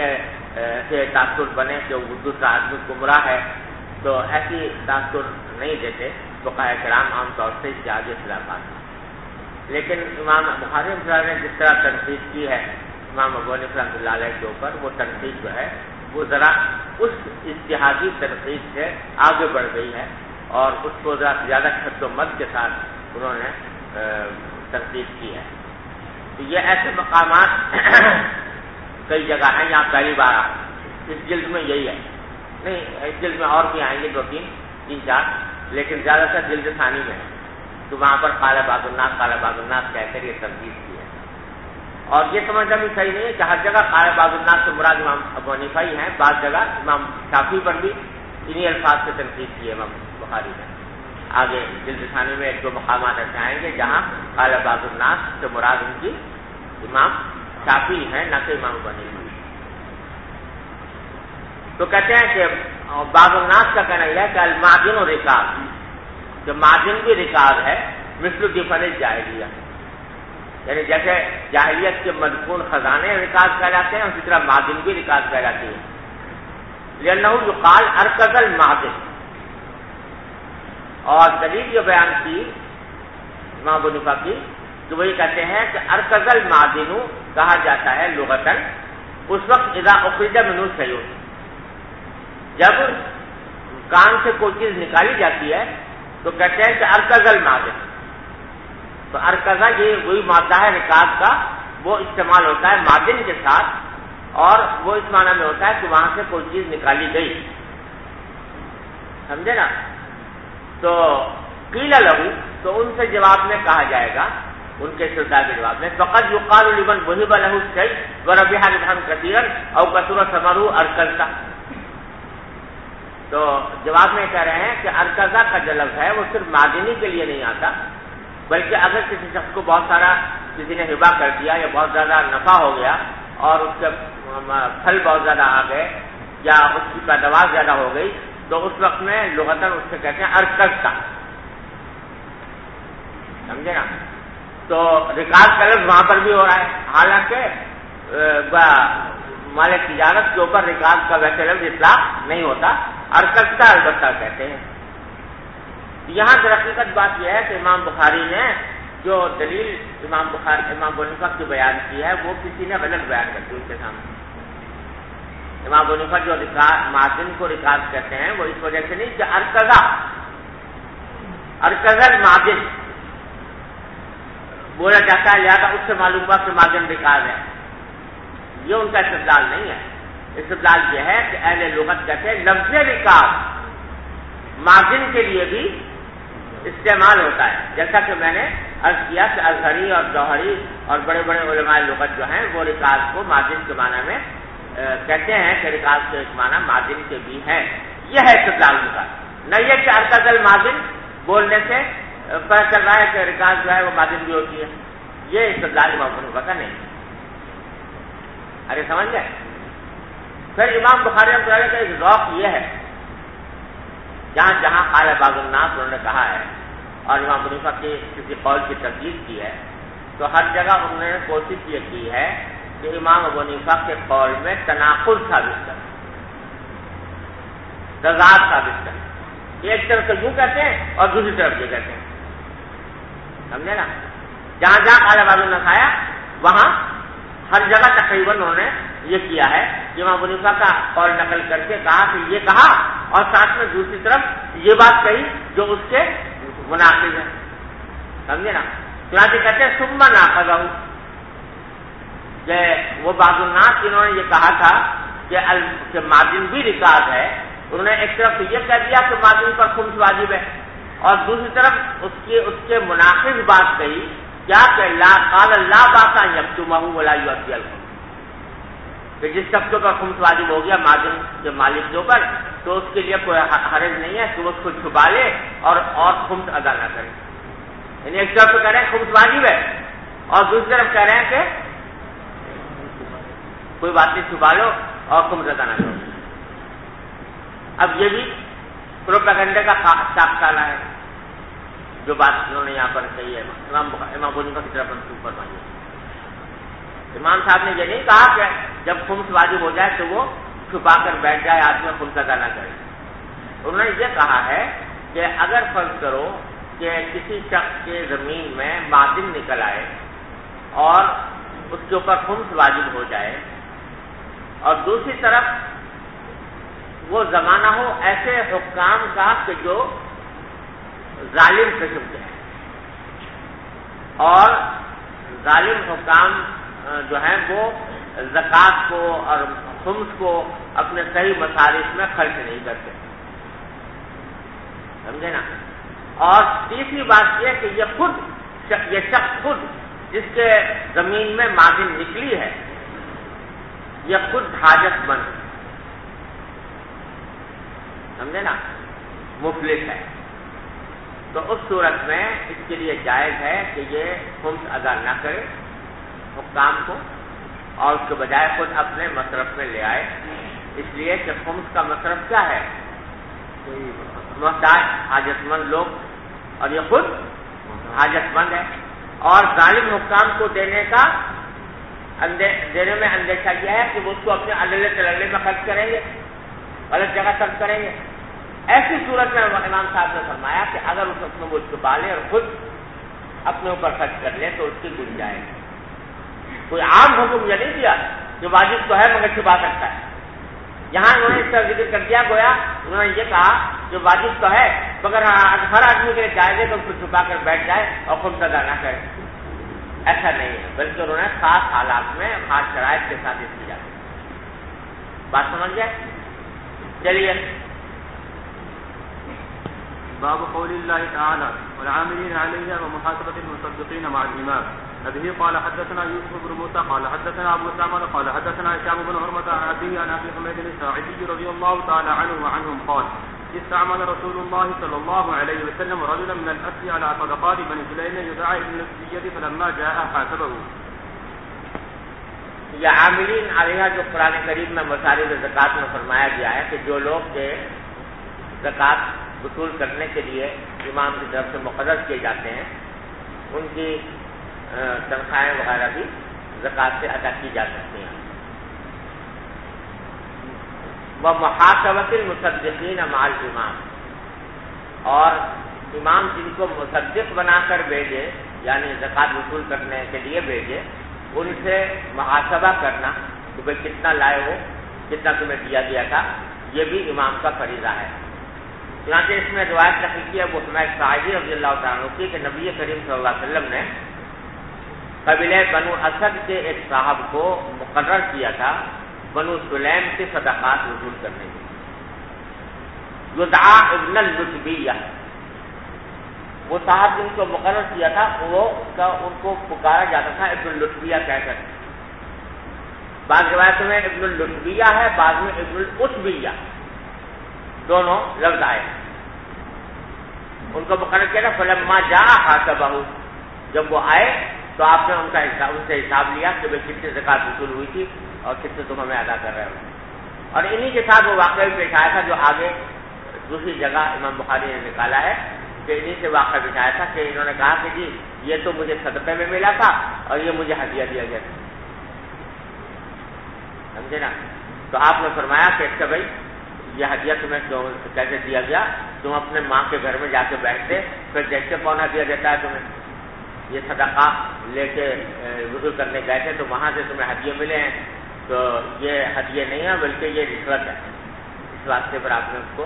تاثر بنے کہ وہ دوسرا آدمی گمراہ ہے، تو ایسی تاثر نہیں دیتے۔ فقہاء کرام عام طور سے اس کے آگے خلافات ہیں. لیکن امام بخاری رحمۃ اللہ نے جس طرح تنقید کی ہے امام ابو حنیفہ رحمۃ اللہ علیہ کے اوپر، وہ تنقید جو ہے وہ ذرا اس اجتہادی تنقید سے آگے بڑھ گئی ہے اور اس کو ذرا زیادہ خط و مد کے ساتھ انہوں نے تنقید کی ہے. تو یہ ایسے مقامات کئی جگہ ہیں یہاں پہلی بار اس جلد میں یہی ہے، نہیں اس جلد میں اور بھی آئیں گے 2-3 4، لیکن زیادہ تر جلد ثانی میں ہے. تو وہاں پر قال بعض الناس کہہ کر یہ تنقید کی ہے. اور یہ سمجھنا بھی صحیح نہیں ہے کہ ہر جگہ قال بعض الناس سے مراد امام ابو حنیفہ ہی ہیں، بعض جگہ امام شافعی پر بھی انہی الفاظ سے تنقید کی ہے امام بخاری نے. آگے جلد ثانی میں 1-2 مقامات ایسے آئیں گے جہاں قال بعض الناس سے مراد ان کی امام شافعی ہیں، نہ کہ امام ابو حنیفہ. تو کہتے ہیں کہ بعض الناس کا کہنا یہ ہے کہ المعدن و رکاب، کہ معدن بھی رکاب ہے، مثل دفن الجاہلیہ، یعنی جیسے جاہلیت کے مدفون خزانے رکاب کہلاتے ہیں اسی طرح معدن بھی رکاب کہلاتی ہے. لأنه يقال ارکز المعدن. اور دلیل یہ بیان کی امام ابو حنیفہ کی کہ وہی کہتے ہیں کہ ارکز المعدن کہا جاتا ہے لغتاً اس وقت اذا اخرج منه شیء، جب کان سے کوئی چیز نکالی جاتی ہے تو کہتے ہیں کہ ارکز المعدن. تو ارکزہ یہ وہی مادہ ہے رکاب کا، وہ استعمال ہوتا ہے معدن کے ساتھ، اور وہ اس معنی میں ہوتا ہے کہ وہاں سے کوئی چیز نکالی گئی. سمجھے نا؟ تو قیل لہو، تو ان سے جواب میں کہا جائے گا، ان کے استدلال کے جواب میں فقط یقال لمن وهب له الشيء وربح ربحا كثيرا او كثر ثمره ارکزہ. تو جواب میں کہہ رہے ہیں کہ ارکزہ کا جو لفظ ہے وہ صرف معدنی کے لیے نہیں آتا، بلکہ اگر کسی شخص کو بہت سارا کسی نے ہبہ کر دیا یا بہت زیادہ نفع ہو گیا اور اس کے پھل بہت زیادہ آ گئے یا اس کی پیداوار زیادہ ہو گئی تو اس وقت میں لغتاً اس سے کہتے ہیں ارکزہ. سمجھے نا؟ تو رکاب کا لفظ وہاں پر بھی ہو رہا ہے، حالانکہ مال تجارت کے اوپر رکاب کا ویسے لفظ اطلاق نہیں ہوتا، ارکزہ البتہ کہتے ہیں. یہاں در حقیقت بات یہ ہے کہ امام بخاری نے جو دلیل امام ابو حنیفہ کی بیان کی ہے وہ کسی نے غلط بیان کر دی ان کے سامنے. امام ابو حنیفہ جو معدن کو رکاب کہتے ہیں وہ اس وجہ سے نہیں کہ ارکزہ المعدن بولا جاتا ہے، لہٰذا اس سے معلوم ہوا کہ معدن رکاب ہے. یہ ان کا استدلال نہیں ہے. استدلال یہ ہے کہ اہل لغت کہتے ہیں لفظ رکاب معدن کے لیے بھی استعمال ہوتا ہے، جیسا کہ میں نے عرض کیا کہ ازہری اور جوہری اور بڑے بڑے علماء لغت جو ہیں وہ رکاب کو معدن کے معنی میں کہتے ہیں کہ رکاب کے ایک معنی معدن کے بھی ہیں. یہ ہے استدلال کا، نہ یہ کہ ارکز المعدن بولنے سے پتہ چل رہا ہے کہ رکاب جو ہے وہ معدن بھی ہوتی ہے. یہ استدلال امام ابو حنیفہ کا نہیں. ارے سمجھ گئے؟ پھر امام بخاری رحمۃ اللہ کا ایک ذوق یہ ہے جہاں جہاں قال بعض الناس انہوں نے کہا ہے اور امام ابو حنیفہ کے کسی قول کی تردید کی ہے تو ہر جگہ انہوں نے کوشش یہ کی ہے کہ امام ابو حنیفہ کے قول میں تناقض ثابت کر، تضاد ثابت کر. ایک طرف سے یوں کہتے ہیں اور دوسری طرف یہ کہتے ہیں. سمجھے نا؟ جہاں جہاں قال بعض الناس آیا وہاں ہر جگہ تقریباً انہوں نے یہ کیا ہے کہ امام ابو حنیفہ کا قول نقل کر کے کہا کہ یہ کہا اور ساتھ میں دوسری طرف یہ بات کہی جو اس کے مناسب ہے. سمجھے نا؟ چنانچہ کہتے ہیں ثم ناقضہ، کہ وہ بعض الناس انہوں نے یہ کہا تھا کہ معدن بھی رکاب ہے، انہوں نے ایک طرف یہ کہہ دیا کہ معدن پر خمس واجب ہے اور دوسری طرف اس کے مناسب بات کہی کیا کہ لا قال لا باس ان یکتمہ ولا یؤتی الخمس، کہ جس شخص پر خمس واجب ہو گیا معدن کے مالک کے اوپر تو اس کے لیے کوئی حرج نہیں ہے کہ وہ اس کو چھپا لے اور خمس ادا نہ کرے. یعنی ایک طرف تو کہہ رہے ہیں خمس واجب ہے اور دوسری طرف کہہ رہے ہیں کہ کوئی بات نہیں چھپا لو اور خمس ادا نہ کرو. اب یہ بھی پروپیگنڈے کا صاف سالہ ہے جو بات انہوں نے یہاں پر کہی ہے. امام ابو حنیفہ کی طرف منسوخ فرمائیے. امام صاحب نے یہ نہیں کہا کہ جب خمس واجب ہو جائے تو وہ چھپا کر بیٹھ جائے آدمی خمس ادا نہ کرے. انہوں نے یہ کہا ہے کہ کہ اگر فرض کرو کہ کسی شخص کے زمین میں معدن نکل آئے اور اس کے اوپر خمس واجب ہو جائے، اور دوسری طرف وہ زمانہ ہو ایسے حکام کا کہ جو ظالم قسم کے ہیں، اور ظالم حکام جو ہیں وہ زکوٰۃ کو اور خمس کو اپنے صحیح مصارف میں خرچ نہیں کرتے، سمجھے نا۔ اور تیسری بات یہ کہ یہ شخص خود جس کے زمین میں معدن نکلی ہے یہ خود حاجت مند ہے، سمجھے نا، مفلس ہے، تو اس صورت میں اس کے لیے جائز ہے کہ یہ خمس ادا نہ کرے حکام کو، اور اس کے بجائے خود اپنے مصرف میں لے آئے، اس لیے کہ خمس کا مصرف کیا ہے؟ محتاج حاجت مند لوگ، اور یہ خود حاجت مند ہے۔ اور ظالم حکام کو دینے میں اندیشہ یہ ہے کہ وہ اس کو اپنے عدل تللے میں خرچ کریں گے، غلط جگہ خرچ کریں گے۔ ایسی صورت میں امام صاحب نے فرمایا کہ اگر اس میں وہ چھپا لے اور خود اپنے اوپر خرچ کر لے تو اس کی گنجائش ہے۔ کوئی عام حکم یہ نہیں دیا کہ واجب تو ہے مگر چھپا سکتا ہے، یہاں انہوں نے اس کا ذکر کر دیا، گویا انہوں نے یہ کہا کہ واجب تو ہے مگر ہر آدمی کے لیے جائز ہے کہ اس کو چھپا کر بیٹھ جائے اور خود ادا نہ کرے، ایسا نہیں ہے، بلکہ انہوں نے خاص حالات میں خاص شرائط کے ساتھ اس کی جاتی ہے۔ بات سمجھ گئے؟ چلیے باب قول الله تعالى والعاملين عليها ومحاسبة المصدقين مع الإمام. أبيه قال حدثنا يوسف بن موسى قال حدثنا أبو سامر قال حدثنا هشام بن عروة عن أبيه عن أبي حميد الساعدي رضي الله تعالى عنه وعنهم قال استعمل رسول الله صلى الله عليه وسلم رجلا من الأسر على صدقات بني سليم يدعى ابن السيد فلما جاء حاسبه. یہ عاملین علیہ جو قرآن کریم میں مصارف زکوٰۃ میں فرمایا گیا ہے کہ جو لوگ کے زکوٰۃ وصول کرنے کے لیے امام کی طرف سے مقرر کیے جاتے ہیں ان کی تنخواہیں وغیرہ بھی زکوٰۃ سے ادا کی جا سکتی ہیں۔ ومحاسبۃ المصدقین مع الامام، اور امام جن کو مصدق بنا کر بھیجے یعنی زکوٰۃ وصول کرنے کے لیے بھیجے ان سے محاسبہ کرنا کہ بھائی کتنا لائے ہو، کتنا تمہیں دیا گیا تھا، یہ بھی امام کا فریضہ ہے۔ چنانچہ اس میں روایت نقل کی ہے ابو حمید ساعدی رضی اللہ تعالیٰ عنہ کی کہ نبی کریم صلی اللہ علیہ وسلم نے قبیلہ بنو اسد کے ایک صاحب کو مقرر کیا تھا بنو سلیم سے صدقات وصول کرنے کے لیے، یدعا ابن اللتبیہ، وہ صاحب جن کو مقرر کیا تھا ان کو پکارا جاتا تھا ابن اللتبیہ کہہ کر۔ بعض روایتوں میں ابن اللتبیہ ہے، بعض میں ابن العتبیہ، دونوں لفظ آئے۔ ان کو مقرر کیا تھا فلما جاء حاسبہ، جب وہ آئے تو آپ نے ان سے حساب لیا کہ بھائی کتنی زکوٰۃ وصول ہوئی تھی اور کتنے تم ہمیں ادا کر رہے ہو، اور انہی کے ساتھ وہ واقعہ بھی پیش آیا تھا جو آگے دوسری جگہ امام بخاری نے نکالا ہے کہ انہی سے واقعہ پیش آیا تھا کہ انہوں نے کہا کہ جی یہ تو مجھے صدقے میں ملا تھا اور یہ مجھے ہدیہ دیا گیا تھا، سمجھے نا۔ تو آپ نے فرمایا کہ اچھا بھائی یہ ہدیہ تمہیں کیسے دیا گیا؟ تم اپنے ماں کے گھر میں جا کے بیٹھتے پھر دیکھتے کون ہدیہ دیتا ہے تمہیں، یہ صدقہ لے کے وصول کرنے گئے تھے تو وہاں سے تمہیں ہدیے ملے ہیں، تو یہ ہدیے نہیں ہے بلکہ یہ رشوت ہے، اس واسطے پر آپ نے اس کو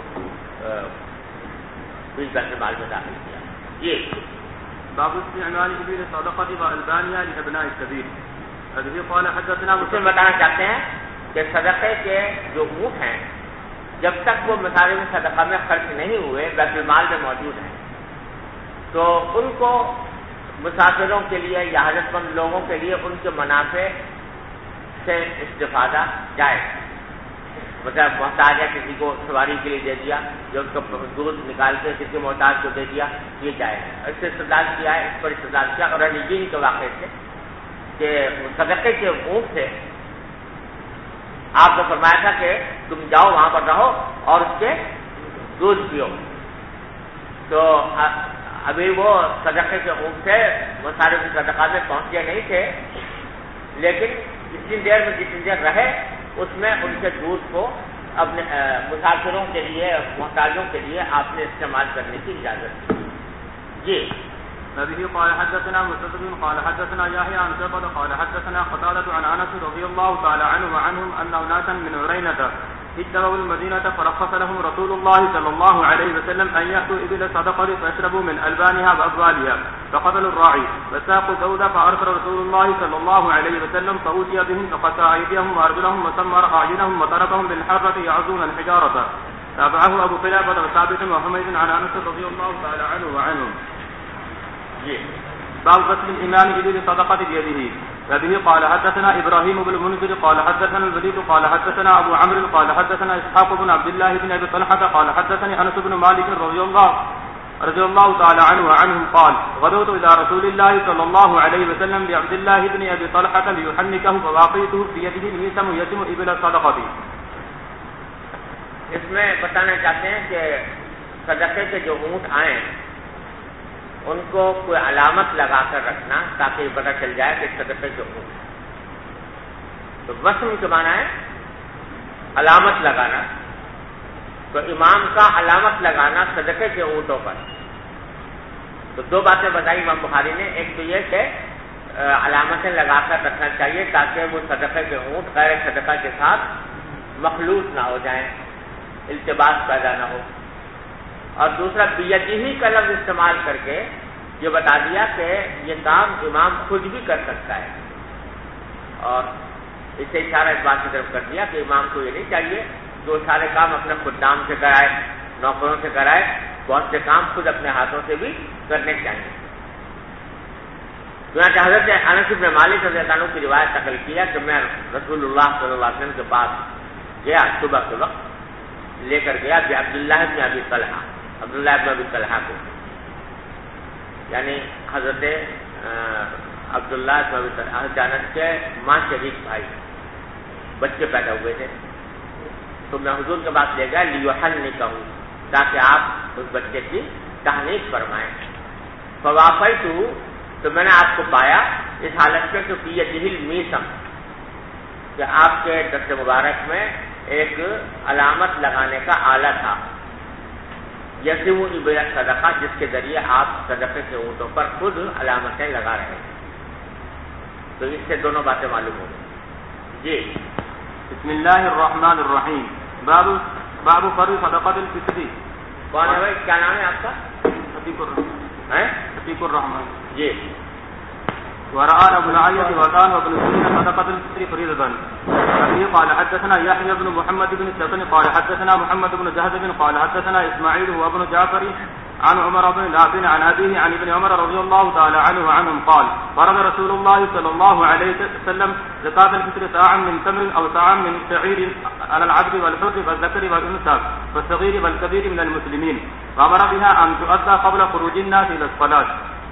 بیچ بیت المال میں داخل کیا۔ یہ باب استعمال ابل الصدقة والبانية لابناء السبيل. ابھی قال حدثنا مسلم بتانا چاہتے ہیں کہ صدقے کے جو اونٹ ہیں جب تک وہ مصارف صدقہ میں خرچ نہیں ہوئے بیت المال میں موجود ہیں تو ان کو مسافروں کے لیے یا حاجت مند لوگوں کے لیے ان کے منافع سے استفادہ جائز، مطلب محتاج ہے کسی کو سواری کے لیے دے دیا یا اس کا دودھ نکال کے کسی محتاج کو دے دیا، یہ جائز ہے۔ اس سے استدلال کیا ہے، اس پر استدلال کیا اور علی کے واقعے سے کہ صدقے کے اونٹ تھے، آپ نے فرمایا تھا کہ تم جاؤ وہاں پر رہو اور اس کے دودھ پیو، تو ابھی وہ صدقے کے اونٹ تھے، مصارف صدقہ میں پہنچے نہیں تھے، لیکن جتنی دیر رہے اس میں ان کے دودھ کو اپنے مسافروں کے لیے محتاجوں کے لیے آپ نے استعمال کرنے کی اجازت دی. جی نبی قال حدثنا مسدد قال حدثنا يحيى عن شعبة قال حدثنا قتادة عن انس رضي الله تعالى عنه وعنهم ان اناسا من عرينة اتبعوا المدينة فرخص لهم رسول الله صلى الله عليه وسلم ان يأتوا ابل صدقة فيشربوا من البانها وابوالها فقتلوا الراعي وساقوا زودا فارسل رسول الله صلى الله عليه وسلم فأوتي بهم فقطع ايديهم وارجلهم وسمر اعينهم وتركهم بالحرة يعزون الحجارة. تابعه ابو قلابة وثابت وحميد عن انس رضي الله تعالى عنه وعنهم. باب غسل الإمام إبل صدقة بيده. وبه قال حدثنا إبراهيم بن المنذر قال حدثنا الوليد قال حدثنا أبو عمرو قال حدثنا إسحاق بن عبد الله بن أبي طلحة قال حدثني أنس بن مالك رضي الله تعالى عنه وعنهم قال غدوت إلى رسول الله صلى الله عليه وسلم بعبد الله بن أبي طلحة ليحنكه فواقيته في يده الميسم يتم إبل الصدقة. اس میں بتانا چاہتے ہیں کہ صدقے کے جو اونٹ آئیں ان کو کوئی علامت لگا کر رکھنا تاکہ پتہ چل جائے کہ صدقے کے اونٹ. تو وسم کے معنی ہے علامت لگانا. تو امام کا علامت لگانا صدقے کے اونٹوں پر. تو دو باتیں بتائی امام بخاری نے. ایک تو یہ کہ علامتیں لگا کر رکھنا چاہیے تاکہ وہ صدقے کے اونٹ غیر صدقہ کے ساتھ مخلوط نہ ہو جائیں, التباس پیدا نہ ہو. اور دوسرا بیدہی کا لفظ استعمال کر کے یہ بتا دیا کہ یہ کام امام خود بھی کر سکتا ہے. اور اس سے اشارہ اس بات کی طرف کر دیا کہ امام کو یہ نہیں چاہیے جو سارے کام اپنے خدام سے کرائے, نوکروں سے کرائے, بہت سے کام خود اپنے ہاتھوں سے بھی کرنے چاہیے. چنانچہ حضرت انس بن مالک رضی اللہ عنہ کی روایت نقل کیا کہ میں رسول اللہ صلی اللہ علیہ وسلم کے پاس گیا صبح کے وقت, لے کر گیا عبداللہ بن ابی طلحہ, عبداللہ بن ابی طلحہ کو, یعنی حضرت عبداللہ بن ابی طلحہ جانت کے ماں شریک بھائی, بچے پیدا ہوئے تھے. تو میں حضور کے پاس لے گیا لیحنکہ تاکہ آپ اس بچے کی تحنیک فرمائیں. فواقعت تو میں نے آپ کو پایا اس حالت میں کہ فی یدہ المیسم کہ آپ کے دست مبارک میں ایک علامت لگانے کا آلہ تھا. یسم ابل صدقہ جس کے ذریعے آپ صدقے کے اونٹوں پر خود علامتیں لگا رہے ہیں. تو اس سے دونوں باتیں معلوم ہو گئی. جی بسم اللہ الرحمن الرحیم. باب فرض صدقۃ الفطر. کون ہے بھائی, کیا نام ہے آپ کا؟ عتیق الرحمن. جی ورأى ابو العالية وكان وابن سيرين صدقة الفطر فريضة. قال حدثنا يحيى بن محمد بن السكن قال حدثنا محمد بن جهز قال حدثنا إسماعيل وابن جعفر عن عمر بن نافع عن أبيه عن ابن عمر رضي الله تعالى عنه وعنهم قال فرض رسول الله صلى الله عليه وسلم زكاة الفطر ساعا من تمر أو ساعا من شعير على العبد والحر والذكر والأنثى والصغير والكبير من المسلمين وأمر بها أن تؤدى قبل خروج الناس إلى الصلاة.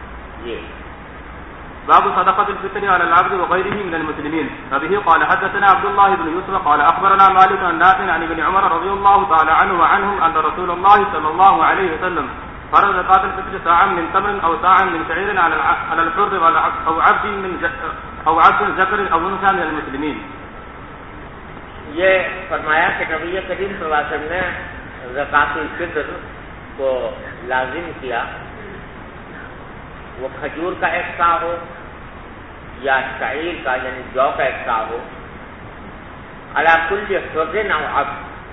باب صدقة الفطر على العبد وغيره من المسلمين. وبه قال حدثنا عبد الله بن يوسف قال أخبرنا مالك عن نافع عن ابن عمر رضي الله تعالى عنه وعنهم أن رسول الله صلى الله عليه وسلم فرض زكاة الفطر ساعا من تمر أو ساعا من شعير على الحر أو عبد ذكر أو أنثى من المسلمين. یہ فرمایا کہ نبی کریم صلی اللہ علیہ وسلم نے زکات الفطر کو لازم کیا, وہ کھجور کا ایک سا ہو یا شعیر کا یعنی جو کا ایک سا ہو, علی کل حر او عبد,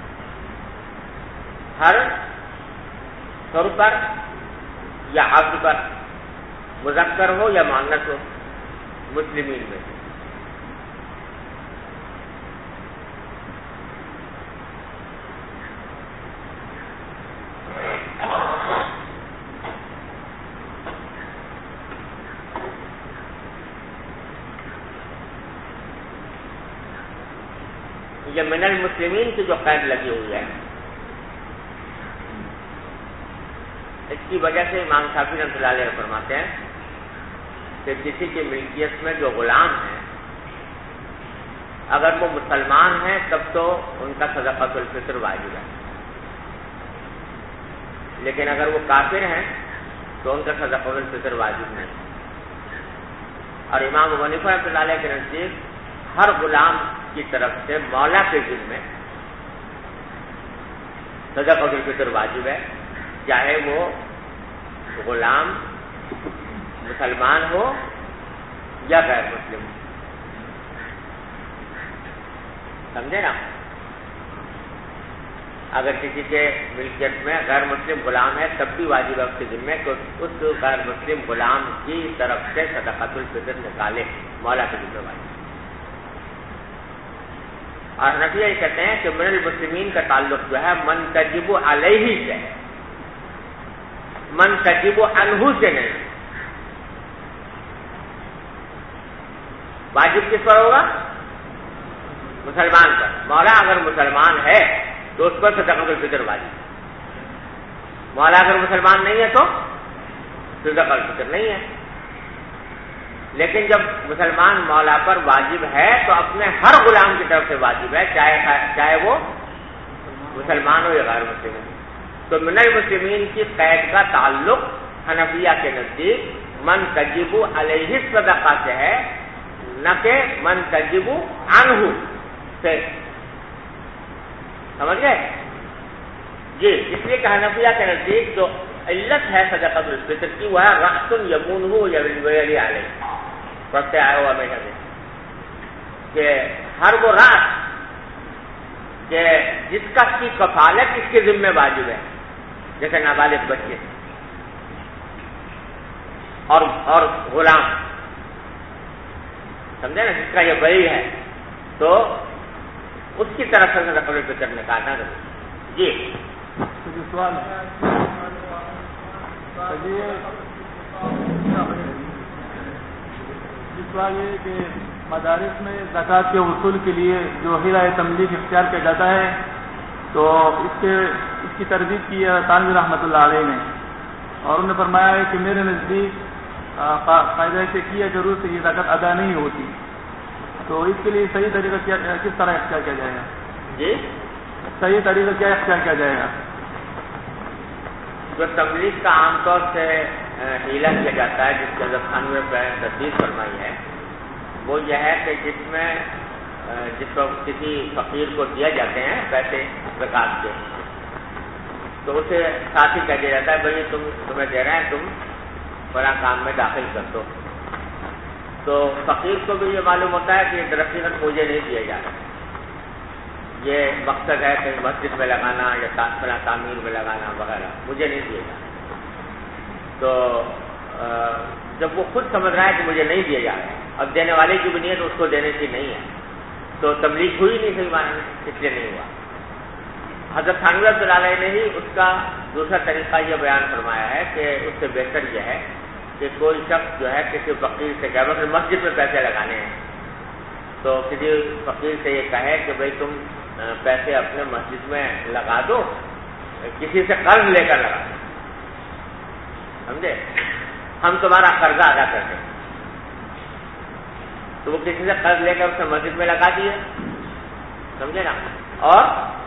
ہر حر پر یا عبد پر, مذکر ہو یا مؤنث ہو, مسلمین میں. یہ من المسلمین کی جو قید لگی ہوئی ہے, اس کی وجہ سے امام شافعی رحمۃ اللہ علیہ فرماتے ہیں کہ کسی کی ملکیت میں جو غلام ہیں اگر وہ مسلمان ہیں تب تو ان کا صدقۃ الفطر واجب ہے, لیکن اگر وہ کافر ہیں تو ان کا صدقۃ الفطر واجب نہیں. اور امام ابو حنیفہ رحمۃ اللہ علیہ کے نزدیک ہر غلام کی طرف سے مولا کے ذمے صدقۃ الفطر واجب ہے، چاہے وہ غلام مسلمان ہو یا غیر مسلم ہو. سمجھے نا؟ اگر کسی کے ملکیت میں غیر مسلم غلام ہے تب بھی واجب ہے اس کے ذمے کہ اس غیر مسلم غلام کی طرف سے صدقۃ الفطر نکالے، مولا کے ذمہ واجب. اور حنفیہ یہ کہتے ہیں کہ من المسلمین کا تعلق جو ہے من تجب علیہ سے، من تجب عنہ سے نہیں. واجب کس پر ہوگا؟ مسلمان پر. مولا اگر مسلمان ہے تو اس پر صدقۃ الفطر واجب. مولا اگر مسلمان نہیں ہے تو صدقۃ الفطر نہیں ہے. لیکن جب مسلمان مولا پر واجب ہے تو اپنے ہر غلام کی طرف سے واجب ہے، چاہے وہ مسلمان ہو یا غیر مسلم ہو. تو من المسلمین کی قید کا تعلق حنفیہ کے نزدیک من تجب علیہ صدقہ سے ہے، نہ کہ من تجب عنہ سے. سمجھ گئے جی؟ اس لیے کہ حنفیہ کے نزدیک جو علت ہے صدقۃ الفطر کی وہ ہے رأس یمونہ یولی علیہ، پڑھتے آئے ہو ہمیشہ سے کہ ہر وہ رأس کہ جس کا کی کفالت اس کے ذمہ واجب ہے، جیسے نابالغ بچے اور غلام، سمجھے نا، جس کا یہ بری ہے تو اس کی طرف سے صدقۃ الفطر نکالنا ضروری. جی سوال یہ کہ مدارس میں زکوٰۃ کے وصول کے لیے جو حیلۂ تملیغ اختیار کیا جاتا ہے تو اس کی تردید کی ہے تانوی رحمۃ اللہ علیہ نے، اور انہوں نے فرمایا ہے کہ میرے نزدیک فائدہ سے کیا ضرور سے یہ زکوٰۃ ادا نہیں ہوتی. تو اس کے لیے صحیح طریقہ کس طرح اختیار کیا جائے گا؟ جی صحیح طریقہ کیا اختیار کیا جائے گا؟ جو تبلیغ کا عام طور سے حیلہ کیا جاتا ہے جس کے تھانوی پہ تردید فرمائی ہے وہ یہ ہے کہ جس میں جس وقت کسی فقیر کو دیا جاتے ہیں پیسے زکوٰۃ کے تو اسے ساتھ ہی کہہ دیا جاتا ہے بھائی تمہیں دے رہے ہیں، تم فلاں کام میں داخل کر دو. تو فقیر کو بھی یہ معلوم ہوتا ہے کہ یہ درخت مجھے نہیں دیا جا رہا، یہ مقصد ہے کہ مسجد میں لگانا یا فلاں تعمیر میں لگانا وغیرہ، مجھے نہیں دیا جا رہا. تو جب وہ خود سمجھ رہا ہے کہ مجھے نہیں دیا جا رہا ہے، اب دینے والے کی بھی نہیں ہے تو اس کو دینے کی نہیں ہے، تو تبلیغ ہوئی نہیں صحیح معنی میں، اس لیے نہیں ہوا. حضرت تھانوی رحمۃ اللہ علیہ نے ہی اس کا دوسرا طریقہ یہ بیان فرمایا ہے کہ اس سے بہتر یہ ہے کہ کوئی شخص جو ہے کسی فقیر سے کہے مثلا مسجد میں پیسے لگانے ہیں تو کسی فقیر سے یہ کہے کہ بھائی تم پیسے اپنے مسجد میں لگا دو، کسی سے قرض لے کر لگا دو، سمجھے، ہم تمہارا قرضہ ادا کر دیں. تو وہ کسی سے قرض لے کر اسے مسجد میں لگا دیے، سمجھے نا، اور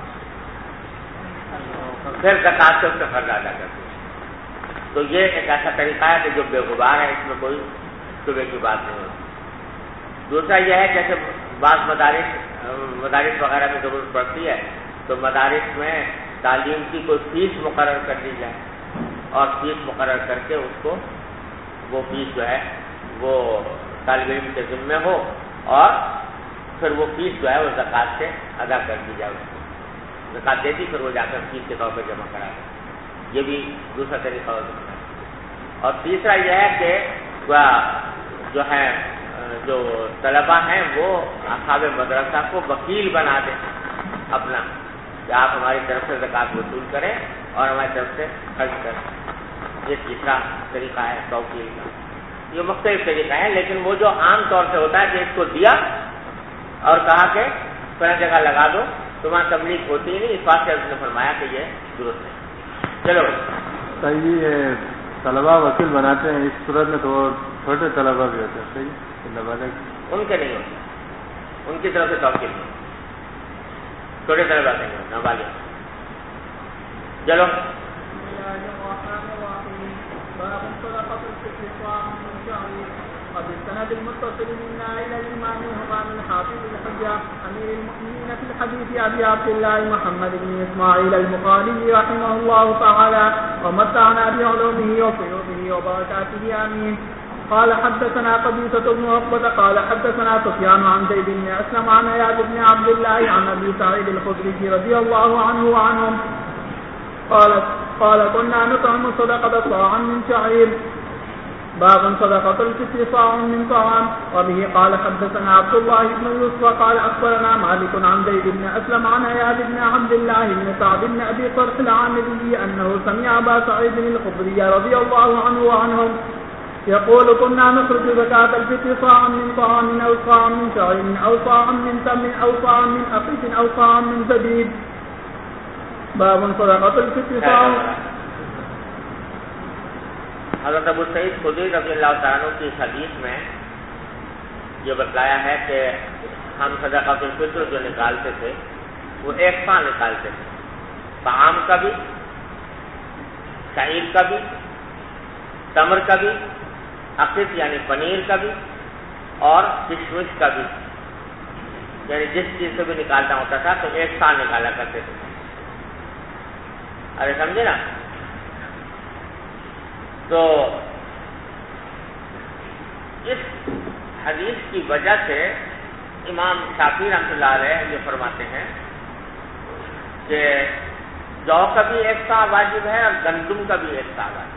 پھر زکوٰۃ سے اس کا قرض ادا کر دیا. تو یہ ایک ایسا طریقہ ہے کہ جو بے غبار ہے، اس میں کوئی شبے کی بات نہیں ہوتی. دوسرا یہ ہے جیسے بعض مدارس وغیرہ میں ضرورت پڑتی ہے تو مدارس میں تعلیم کی کوئی فیس مقرر کر دی جائے اور فیس مقرر کر کے اس کو وہ فیس جو ہے وہ طالب علم کے ذمے ہو اور پھر وہ فیس جو ہے وہ زکوٰۃ سے ادا کر دی جائے. اس کو زکوٰۃ دے دی پھر وہ جا کر فیس کے طور پہ جمع کرا دے. یہ بھی دوسرا طریقہ ہو سکتا ہے. اور تیسرا یہ ہے کہ جو ہے جو طلبہ ہیں وہ اصحاب مدرسہ کو وکیل بنا دیں اپنا، کہ آپ ہماری طرف سے زکوٰۃ وصول کریں اور ہماری طرف سے خرچ کریں. یہ تیسرا طریقہ ہے توکیل کا. یہ مختلف طریقہ ہے، لیکن وہ جو عام طور سے ہوتا ہے کہ اس کو دیا اور کہا کہ فلاں جگہ لگا دو، تمہاری تبلیغ ہوتی ہی نہیں، اس بات سے اس نے فرمایا کہ یہ درست ہے. چلو صحیح ہے، طلبا وکیل بناتے ہیں، اس صورت میں تو چھوٹے طلبا بھی ہوتے ہیں، صحیح ان کے نہیں ہوتے، ان کی طرف سے توکیل نہیں، چھوٹے طلبا نہیں ہوتے، نابالغ. چلو وبالسند المتصل منا إلى الإمام همام الحافظ الحجة أمير المؤمنين في الحديث أبي عبد الله محمد بن إسماعيل البخاري رحمه الله تعالى ومتعنا بعلومه وفيوضه وبركاته آمين. قال حدثنا قبيصة بن عقبة قال حدثنا سفيان عن زيد بن أسلم عن عياض بن عبد الله عن أبي سعيد الخدري رضي الله عنه وعنهم قال كنا نطعم صدقة صاعا من شعير. باب صدقة الفطر صاع من طعام. وبه قال حدثنا عبد الله بن يوسف قال أخبرنا مالك عن زيد بن أسلم عن عياض بن عبد الله بن سعد بن أبي طرح العامري أنه سمع أبا سعيد الخدري رضي الله عنه وعنهم يقول كنا نخرج زكاة الفطر صاعا من طعام أو صاعا من شعير أو صاعا من تمر أو صاعا من أقيت أو صاعا من زبيب. باب صدقة الفطر صاع. حضرت ابو سعید خدری رضی اللہ تعالیٰ عنہ کی حدیث میں یہ بتلایا ہے کہ ہم صدقۃ الفطر جو نکالتے تھے وہ ایک سا نکالتے تھے، طعام کا بھی، شعیر کا بھی، تمر کا بھی، عقیق یعنی پنیر کا بھی، اور کشمش کا بھی، یعنی جس چیز سے بھی نکالنا ہوتا تھا تو ایک سال نکالا کرتے تھے. ارے سمجھے نا؟ تو اس حدیث کی وجہ سے امام شافعی رحمۃ اللہ علیہ یہ فرماتے ہیں کہ جو کا بھی ایک سا واجب ہے اور گندم کا بھی ایک سا واجب.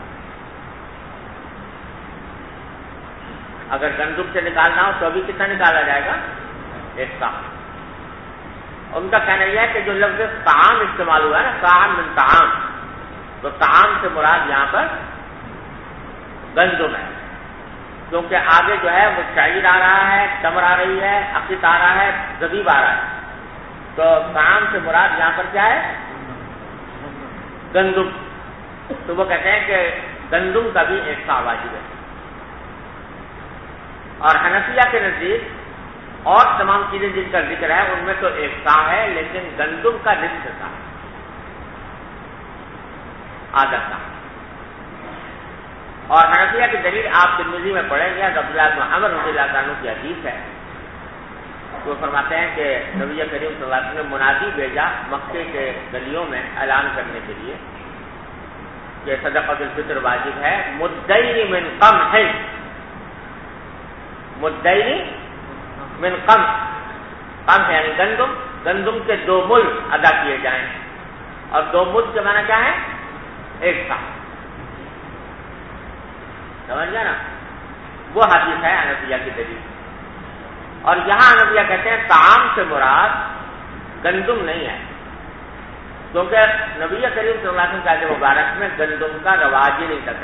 اگر گندم سے نکالنا ہو تو ابھی کتنا نکالا جائے گا؟ ایک سا. ان کا کہنا یہ ہے کہ جو لفظ طعام استعمال ہوا ہے نا، طعام من طعام، تو طعام سے مراد یہاں پر گندم ہے، کیونکہ آگے جو ہے وہ شعیر آ رہا ہے، تمر آ رہی ہے، عقیق آ رہا ہے، زبیب آ رہا ہے. تو طعام سے مراد یہاں پر کیا ہے؟ گندم. تو وہ کہتے ہیں کہ گندم کا بھی ایک سا واجب ہے. اور حنفیہ کے نزدیک اور تمام چیزیں جن کا ذکر ہے ان میں تو ایک سا ہے، لیکن گندم کا نصف سا، آدھا سا. اور حنفیہ کی دلیل آپ ترمذی میں پڑھیں گے، عبداللہ بن عمر رضی اللہ عنہ کی حدیث ہے. وہ فرماتے ہیں کہ نبی کریم صلی اللہ علیہ وسلم نے منادی بھیجا مکے کے گلیوں میں اعلان کرنے کے لیے کہ صدقۃ الفطر واجب ہے. مدین من قمح، مدین من قمح، قمح یعنی گندم، گندم کے 2 مل ادا کیے جائیں. اور 2 مل کے معنی کیا ہے؟ ایک سا. سمجھ گیا نا؟ وہ حدیث ہے حنفیہ کی دلیل. اور یہاں حنفیہ کہتے ہیں طعام سے مراد گندم نہیں ہے، کیونکہ نبی کریم صلی اللہ علیہ وسلم کے مبارک میں گندم کا رواج ہی نہیں تھا.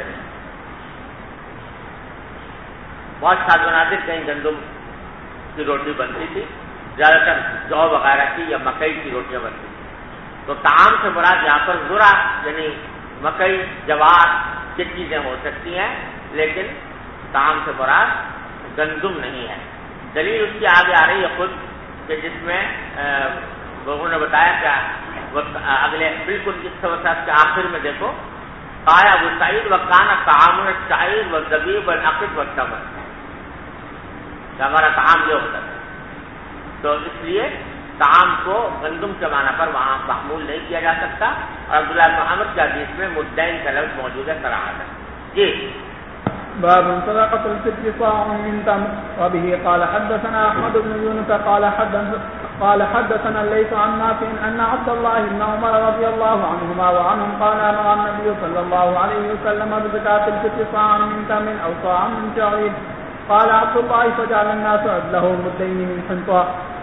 بہت سال بناتے کہیں گندم کی روٹی بنتی تھی، زیادہ تر جو وغیرہ کی یا مکئی کی روٹیاں بنتی تھی. تو طعام سے مراد یہاں پر ذرا یعنی مکئی، جوار کی چیزیں ہو سکتی ہیں، لیکن طعام سے مراد گندم نہیں ہے. دلیل اس کی آگے آ رہی ہے خود، کہ جس میں لوگوں نے بتایا کیا اگلے بالکل اس سبق کے آخر میں دیکھو، قال ابو سعید وکانا طعام الشعیر والزبیب والعقیق والتمر، کہ ہمارا طعام یہ ہوتا ہے. تو اس لیے طعام کو گندم کے معنی پر وہاں محمول نہیں کیا جا سکتا. اور عبداللہ بن عمر کی حدیث میں مدین کا لفظ موجود ہے صراحت. جی باب صدقة الفطر صاع من تمر. وبه قال حدثنا احمد بن يونس قال حدثنا الليث عن نافع ان عبد الله بن عمر رضي الله عنهما وعنهم قال امر النبي صلى الله عليه وسلم بزكاة الفطر صاعا من تمر او صاعا من شعير. قال عبد الله فجعل الناس له مدين من حنطة.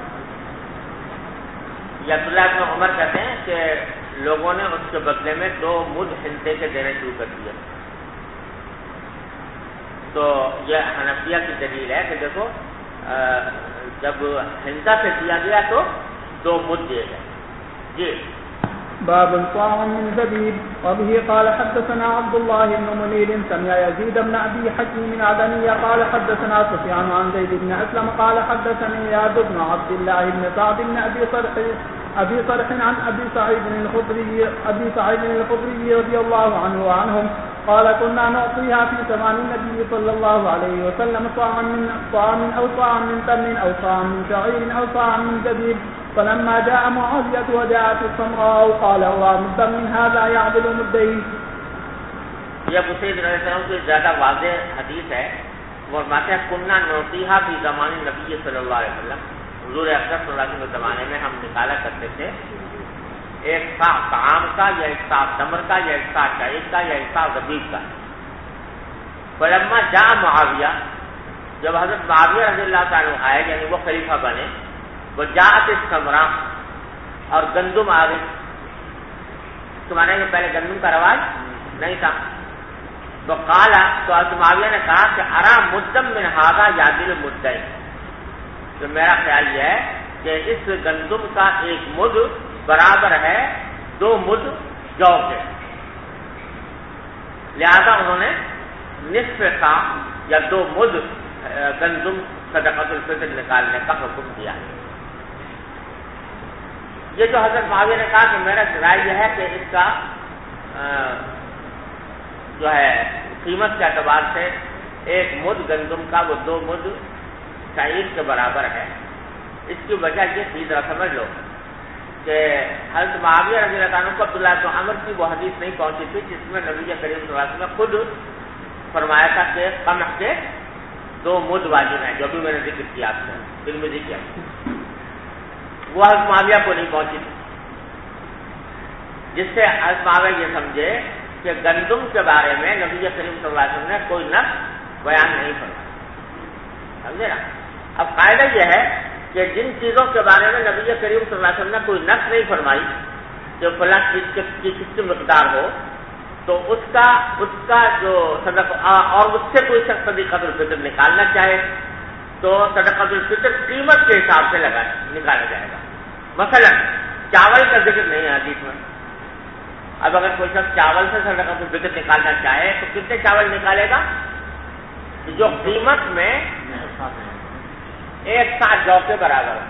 یہ عبداللہ بن عمر کہتے ہیں کہ لوگوں نے اس کے بدلے میں 2 مد حنطے کے دینے شروع کر دیے. تو یہ حنفیہ کی دلیل ہے کہ دیکھو جب حنطہ سے دیا گیا تو 2 مد دیے گئے. جی باب صاع من زبيب. وبه قال حدثنا عبد الله بن منير سمع يزيد بن ابي حكيم العدني قال حدثنا سفيان عن زيد بن اسلم قال حدثني عياض بن عبد الله بن سعد بن ابي صرح عن ابي سعيد الخدري رضي الله عنه وعنهم قال كنا نعطيها في زمان النبي صلى الله عليه وسلم صاعا من طعام أو صاعا من تمر أو صاعا من شعير أو صاعا من زبيب فلما جاء معاوية وجاءت السمراء قال هو مد من هذا يعدل مدين. یہ ابو سعید رضی اللہ عنہ کی زیادہ واضح حدیث ہے. وہ فرماتے ہیں کننا نعطیها في زمان النبي صلی اللہ علیہ وسلم, حضور اکرم صلی اللہ علیہ وسلم کے زمانے میں ہم نکالا کرتے تھے ایک سا طعام کا یا ایک سا تمر کا یا ایک سا شعیر کا یا ایک سا زبیب کا. فلما جاء معاویہ, جب حضرت معاویہ رضی اللہ تعالیٰ عنہ آئے یعنی وہ خلیفہ بنے, وہ جاءت السمراء اور گندم آ گئی. تمہارے میں پہلے گندم کا رواج نہیں تھا. تو قالا, تو حضرت معاویہ نے کہا کہ ارا مدم من ھذا یعدل مدین, تو میرا خیال یہ ہے کہ اس گندم کا ایک مد برابر ہے 2 مد جو کے, لہذا انہوں نے نصف سا یا 2 مد گندم صدقۃ الفطر نکالنے کا حکم دیا. یہ جو حضرت معاویہ نے کہا کہ میرا رائے یہ ہے کہ اس کا جو ہے قیمت کے اعتبار سے 1 مد گندم کا وہ 2 مد شعیر کے برابر ہے. اس کی وجہ یہ تھی, ذرا سمجھ لو کہ حضرت معاویہ رضی اللہ عنہ کو عبداللہ بن عمر کی وہ حدیث نہیں پہنچی تھی جس میں نبی کریم صلی اللہ علیہ وسلم نے خود فرمایا تھا کہ قمح کے 2 مد واجب ہیں, جو بھی میں نے ذکر کیا آپ سے دل میں ذکر کیا, وہ حضرت معاویہ کو نہیں پہنچی تھی, جس سے حضرت معاویہ یہ سمجھے کہ گندم کے بارے میں نبی کریم صلی اللہ علیہ وسلم نے کوئی نقص بیان نہیں فرمایا. سمجھے نا. اب قاعدہ یہ ہے کہ جن چیزوں کے بارے میں نبی کریم صلی اللہ علیہ وسلم نے کوئی نقص نہیں فرمائی جو فلاں چیز کی کتنی مقدار ہو, تو اس کا جو صدقہ اور اس سے کوئی شخص صدقۃ الفطر نکالنا چاہے تو صدقۃ الفطر قیمت کے حساب سے نکالا جائے گا. مثلا چاول کا ذکر نہیں ہے حدیث میں. اب اگر کوئی شخص چاول سے صدقۃ الفطر نکالنا چاہے تو کتنے چاول نکالے گا؟ جو قیمت میں 1 سا جو کے برابر ہے,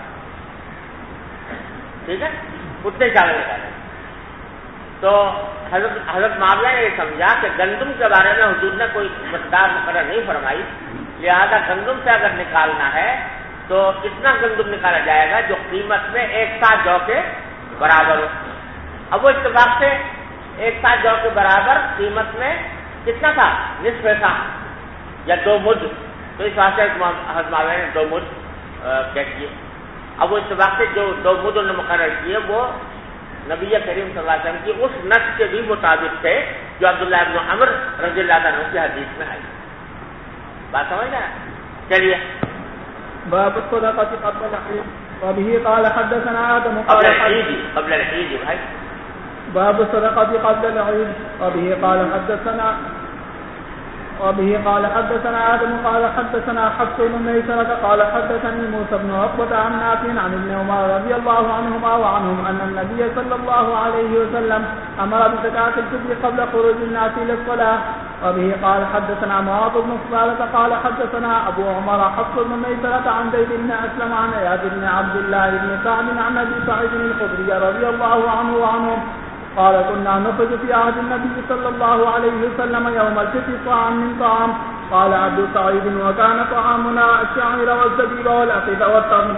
ٹھیک ہے, اتنے چاول نکالے. تو حضرت معاویہ نے یہ سمجھا کہ گندم کے بارے میں حضور نے کوئی مقدار مقرر نہیں فرمائی, لہذا گندم سے اگر نکالنا ہے تو اتنا گندم نکالا جائے گا جو قیمت میں 1 سا جو کے برابر ہو. اب وہ اتفاق سے 1 سا جو کے برابر قیمت میں کتنا تھا؟ نصف سا یا 2 مد. تو اس واسطے حضرت معاویہ نے 2 مد کہہ کیے. اب وہ اتفاق سے جو 2 مد انہوں نے مقرر کیے وہ نبی کریم صلی اللہ علیہ وسلم کی اس نص کے بھی مطابق تھے جو عبداللہ بن عمر رضی اللہ عنہ کی حدیث میں آئی. بات سمجھ رہے ہیں؟ چلیے. باب الصدقة قبل العيد وبه قال حدثنا آدم قبل العيد بھائی. باب الصدقة قبل العيد وبه قال حدثنا آدم قال حدثنا حفص بن ميسرة قال حدثني موسى بن عقبة عن نافع عن ابن عمر رضي الله عنهما وعنهم أن النبي صلى الله عليه وسلم أمر بزكاة الفطر قبل خروج الناس للصلاة. وبه قال حدثنا معاذ بن فضالة قال حدثنا أبو عمر حفص بن ميسرة عن زيد بن أسلم عن عياض بن عبد الله بن كعب عن أبي سعيد الخدري رضي الله عنه وعنهم قال كنا نخرج في عهد النبي صلى الله عليه وسلم يوم الفطر صاعا من طعام. قال عبد سعيد وكان طعامنا الشعير والزبيب والعقيد والتمر.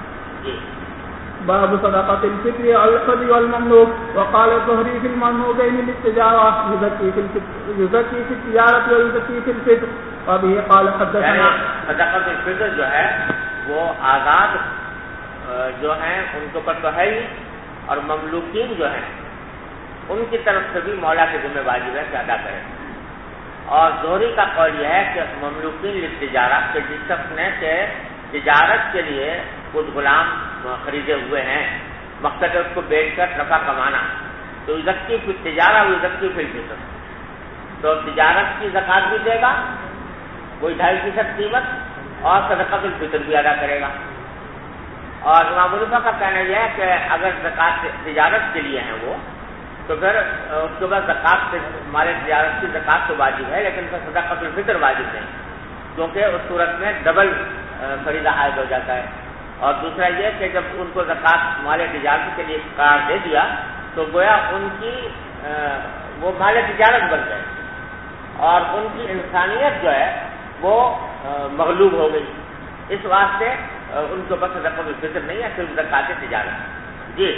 باب صدقة الفطر على الحر والمملوك. وقال الزهري في المملوكين للتجارة يزكي في التجارة ويزكي في الفطر. وبه قال حدثنا صدقة الفطر جو ہے وہ آزاد جو ہیں ان کے اوپر تو ہے ہی, اور مملوکین جو ہیں ان کی طرف سے بھی مولا کی ذمہ واجب ہے کہ ادا کریں. اور زہری کا قول یہ ہے کہ مملوکین للتجارت کہ جس شخص نے کہ تجارت کے لیے کچھ غلام خریدے ہوئے ہیں, مقصد ہے اس کو بیچ کر نفع کمانا, تو یزکی فی التجارہ و یزکی فی الفطر, تو تجارت کی زکات بھی دے گا کوئی 2.5% قیمت, اور صدقۃ الفطر بھی ادا کرے گا. اور امام حنیفہ کا کہنا یہ ہے کہ اگر زکات تجارت کے لیے ہیں وہ تو پھر اس کے بعد زکات مال تجارت کی زکات تو واجب ہے, لیکن پھر صدقۃ الفطر واجب نہیں, کیونکہ اس صورت میں ڈبل فریضہ عائد ہو جاتا ہے. اور دوسرا یہ کہ جب ان کو زکات مال تجارت کے لیے قرار دے دیا تو گویا ان کی وہ مال تجارت بن گئے, اور ان کی انسانیت جو ہے وہ مغلوب ہو گئی، اس واسطے ان کے اوپر صدقۃ الفطر نہیں ہے، صرف زکوٰۃ تجارت. جی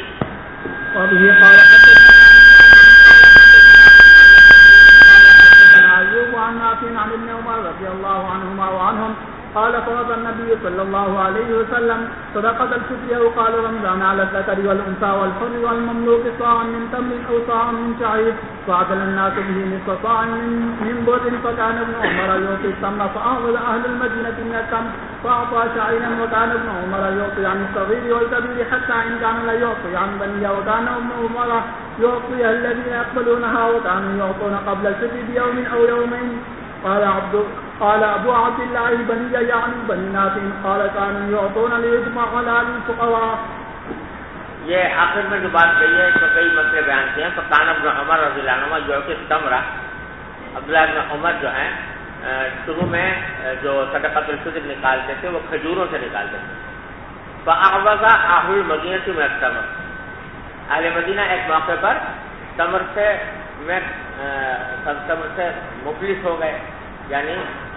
عن نافع عن ابن عمر رضي الله عنهما وعنهم قال فرض النبي صلى الله عليه وسلم صدقة الفطر وقال رمضان على الذكر والأنثى والحر والمملوك صاعا من تمر أو صاعا من شعير فعدل الناس به نصف صاع من بر فكان ابن عمر يعطي التمر فأخذ أهل المدينة من التمر فأعطى شعيرا وكان ابن عمر يعطي عن الصغير والكبير حتى إن كان لا يعطي عن بني وكان ابن عمر يعطي الذين يقبلونها وكانوا يعطون قبل الفطر بيوم أو يومين. قال أبو عبد الله بني يعني بني نافع قال كانوا يعطون ليجمع على الفقراء. یہ آخر میں جو بات کہی ہے تو کئی مسئلے بیان کیے ہیں. تو کان ابن عمر رضی اللہ عنہ جو کہ تمرہ، عبداللہ ابن عمر جو ہیں شروع میں جو صدقۃ الفطر نکالتے تھے وہ کھجوروں سے نکالتے تھے. فأعوض أهل المدینة من التمر، اہل مدینہ ایک موقع پر تمر سے مفلس ہو گئے، یعنی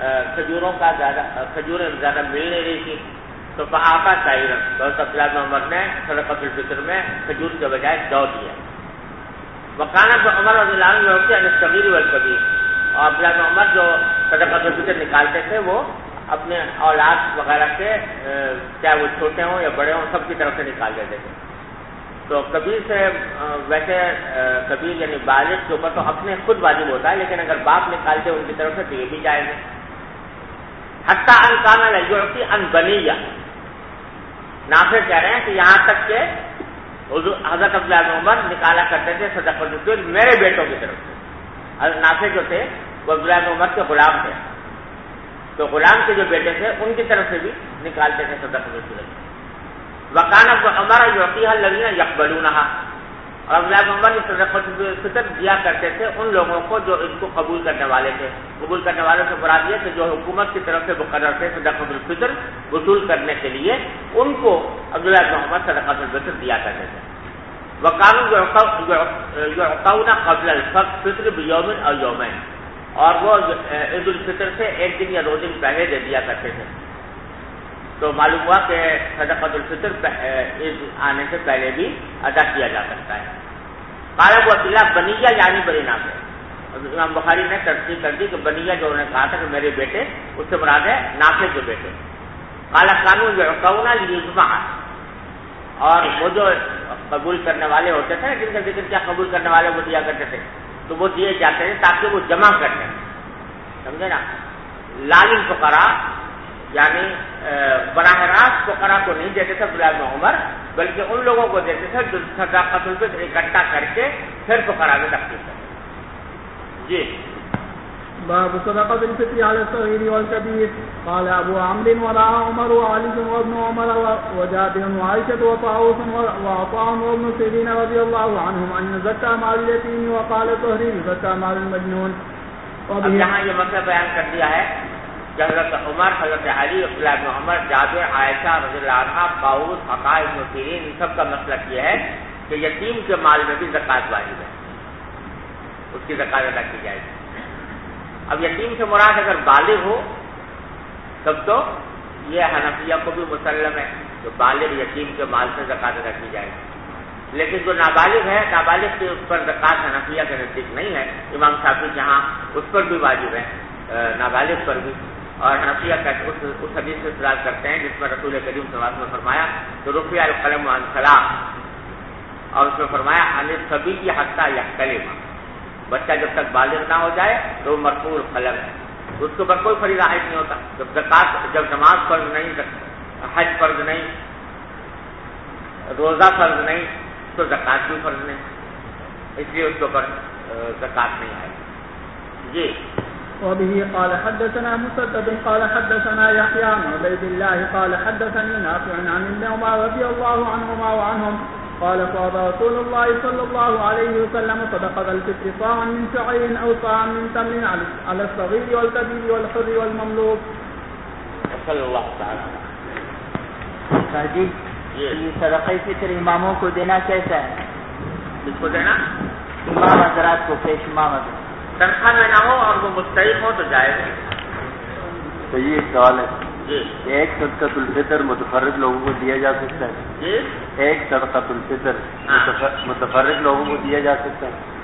کھجوریں زیادہ مل نہیں رہی تھی. تو فآتا شاعر تو عبداللہ بن عمر نے صدقۃ الفطر میں کھجور کے بجائے جو دیا. وکان ابن عمر رضی اللہ عنہ عن الصغیر والکبیر، اور عبداللہ بن عمر جو صدقۃ الفطر نکالتے تھے وہ اپنے اولاد وغیرہ کے، چاہے وہ چھوٹے ہوں یا بڑے ہوں، سب کی طرف سے نکال دیتے تھے. تو کبیر سے ویسے کبیر یعنی بالغ کے اوپر تو اپنے خود واجب ہوتا ہے، لیکن اگر باپ نکالتے ان کی طرف سے تو یہ بھی جائز ہے. حتی ان کان لا یعطی عن بنیہ، نافع کہہ رہے ہیں کہ یہاں تک کہ حضرت عبداللہ بن عمر نکالا کرتے تھے صدقۃ الفطر میرے بیٹوں کی طرف سے. حضرت نافع جو تھے وہ عبداللہ بن عمر کے غلام تھے، تو غلام کے جو بیٹے تھے ان کی طرف سے بھی نکالتے تھے صدقۃ الفطر. وکان ابن عمر یعطیها الذین یقبلونها، اور عبداللہ بن عمر صدقۃ الفطر دیا کرتے تھے ان لوگوں کو جو اس کو قبول کرنے والے تھے. قبول کرنے والوں سے مراد یہ کہ جو حکومت کی طرف سے مقرر تھے صدقۃ الفطر وصول کرنے کے لیے، ان کو عبداللہ بن عمر صدقۃ الفطر دیا کرتے تھے. وکانوا یعطون قبل الفطر بیوم او یومین، اور وہ عید الفطر سے ایک دن یا 2 دن پہلے دے دیا کرتے تھے. تو معلوم ہوا کہ صدقۃ الفطر عید آنے سے پہلے بھی ادا کیا جا سکتا ہے. قال ابو عبداللہ بنیہ یعنی بنی نافع، امام بخاری نے تصریح کر دی کہ بنیہ جو انہوں نے کہا تھا کہ میرے بیٹے، اس سے مراد ہے نافع کے بیٹے. قال کانوا یعطون لیجمع، اور وہ جو قبول کرنے والے ہوتے تھے جن کا ذکر کیا قبول کرنے والے وہ دیا کرتے تھے، تو وہ دیے جاتے ہیں تاکہ وہ جمع کر لیں. سمجھے نا؟ لال الفقراء یعنی براہ راست فقراء کو نہیں دیتے تھے عبداللہ بن عمر، بلکہ ان لوگوں کو دیتے تھے جو صدقۃ الفطر اکٹھا کر کے پھر فقراء میں تقسیم کرتے. جی باب صدقۃ الفطر علی الصغیر والکبیر. قال ابو عمرو ورأى عمر وعلي وابن عمر وجابر وعائشة وطاووس وعطاء وابن سيرين رضي الله عنهم ان زكى مال اليتيم وقال الزهري زكى مال المجنون. اب یہاں یہ مسئلہ بیان کر دیا ہے کہ حضرت عمر، حضرت علی، عبداللہ بن عمر، جابر، عائشہ رضی اللہ عنہ، طاووس، عطاء، ابن سیرین، ان سب کا مسلک یہ ہے کہ یتیم کے مال میں بھی زکوٰۃ واجب ہے، اس کی زکوٰۃ ادا کی جائے گی. اب یتیم سے مراد اگر بالغ ہو تب تو یہ حنفیہ کو بھی مسلم ہے کہ بالغ یتیم کے مال سے زکوٰۃ ادا کی جائے گی. لیکن جو نابالغ ہے، نابالغ کے اس پر زکوٰۃ حنفیہ کے نزدیک نہیں ہے. امام شافعی جہاں اس پر بھی واجب ہے، نابالغ پر بھی. اور حنفیہ اس حدیث سے استدلال کرتے ہیں جس میں رسول کریم صلی اللہ علیہ وسلم نے فرمایا تو رفع القلم عن ثلاث، اور اس میں فرمایا عن الصبی حتی یحتلم، بچہ جب تک بالغ نہ ہو جائے تو وہ مرفوع القلم ہے، اس کے اوپر کوئی فریضہ عائد نہیں ہوتا. جب نماز فرض نہیں، حج فرض نہیں، روزہ فرض نہیں، تو زکوٰۃ بھی فرض نہیں، اس لیے اس کے اوپر زکوٰۃ نہیں آئے. جی وبه قال حدثنا مسدد قال حدثنا يحيى عن عبيد الله قال حدثني نافع عن ابن عمر رضي الله عنهما وعنهم قال قال رسول الله صلى الله عليه وسلم صدقة الفطر صاعا من شعير أو صاعا من تمر على الصغير والكبير والحر والمملوك. صلی اللہ تعالی. جی یہ صدقہ فطر اماموں کو دینا کیسا ہے؟ کس کو دینا؟ امام حضرات کو، پیش امام حضرات. تنخواہ میں نہ ہو اور وہ مستحق ہو تو جائز ہے. تو یہ ایک سوال ہے جی کہ ایک صدقۃ الفطر متفرق لوگوں کو دیا جا سکتا ہے؟ جی ایک صدقۃ الفطر متفرق لوگوں کو دیا جا سکتا ہے؟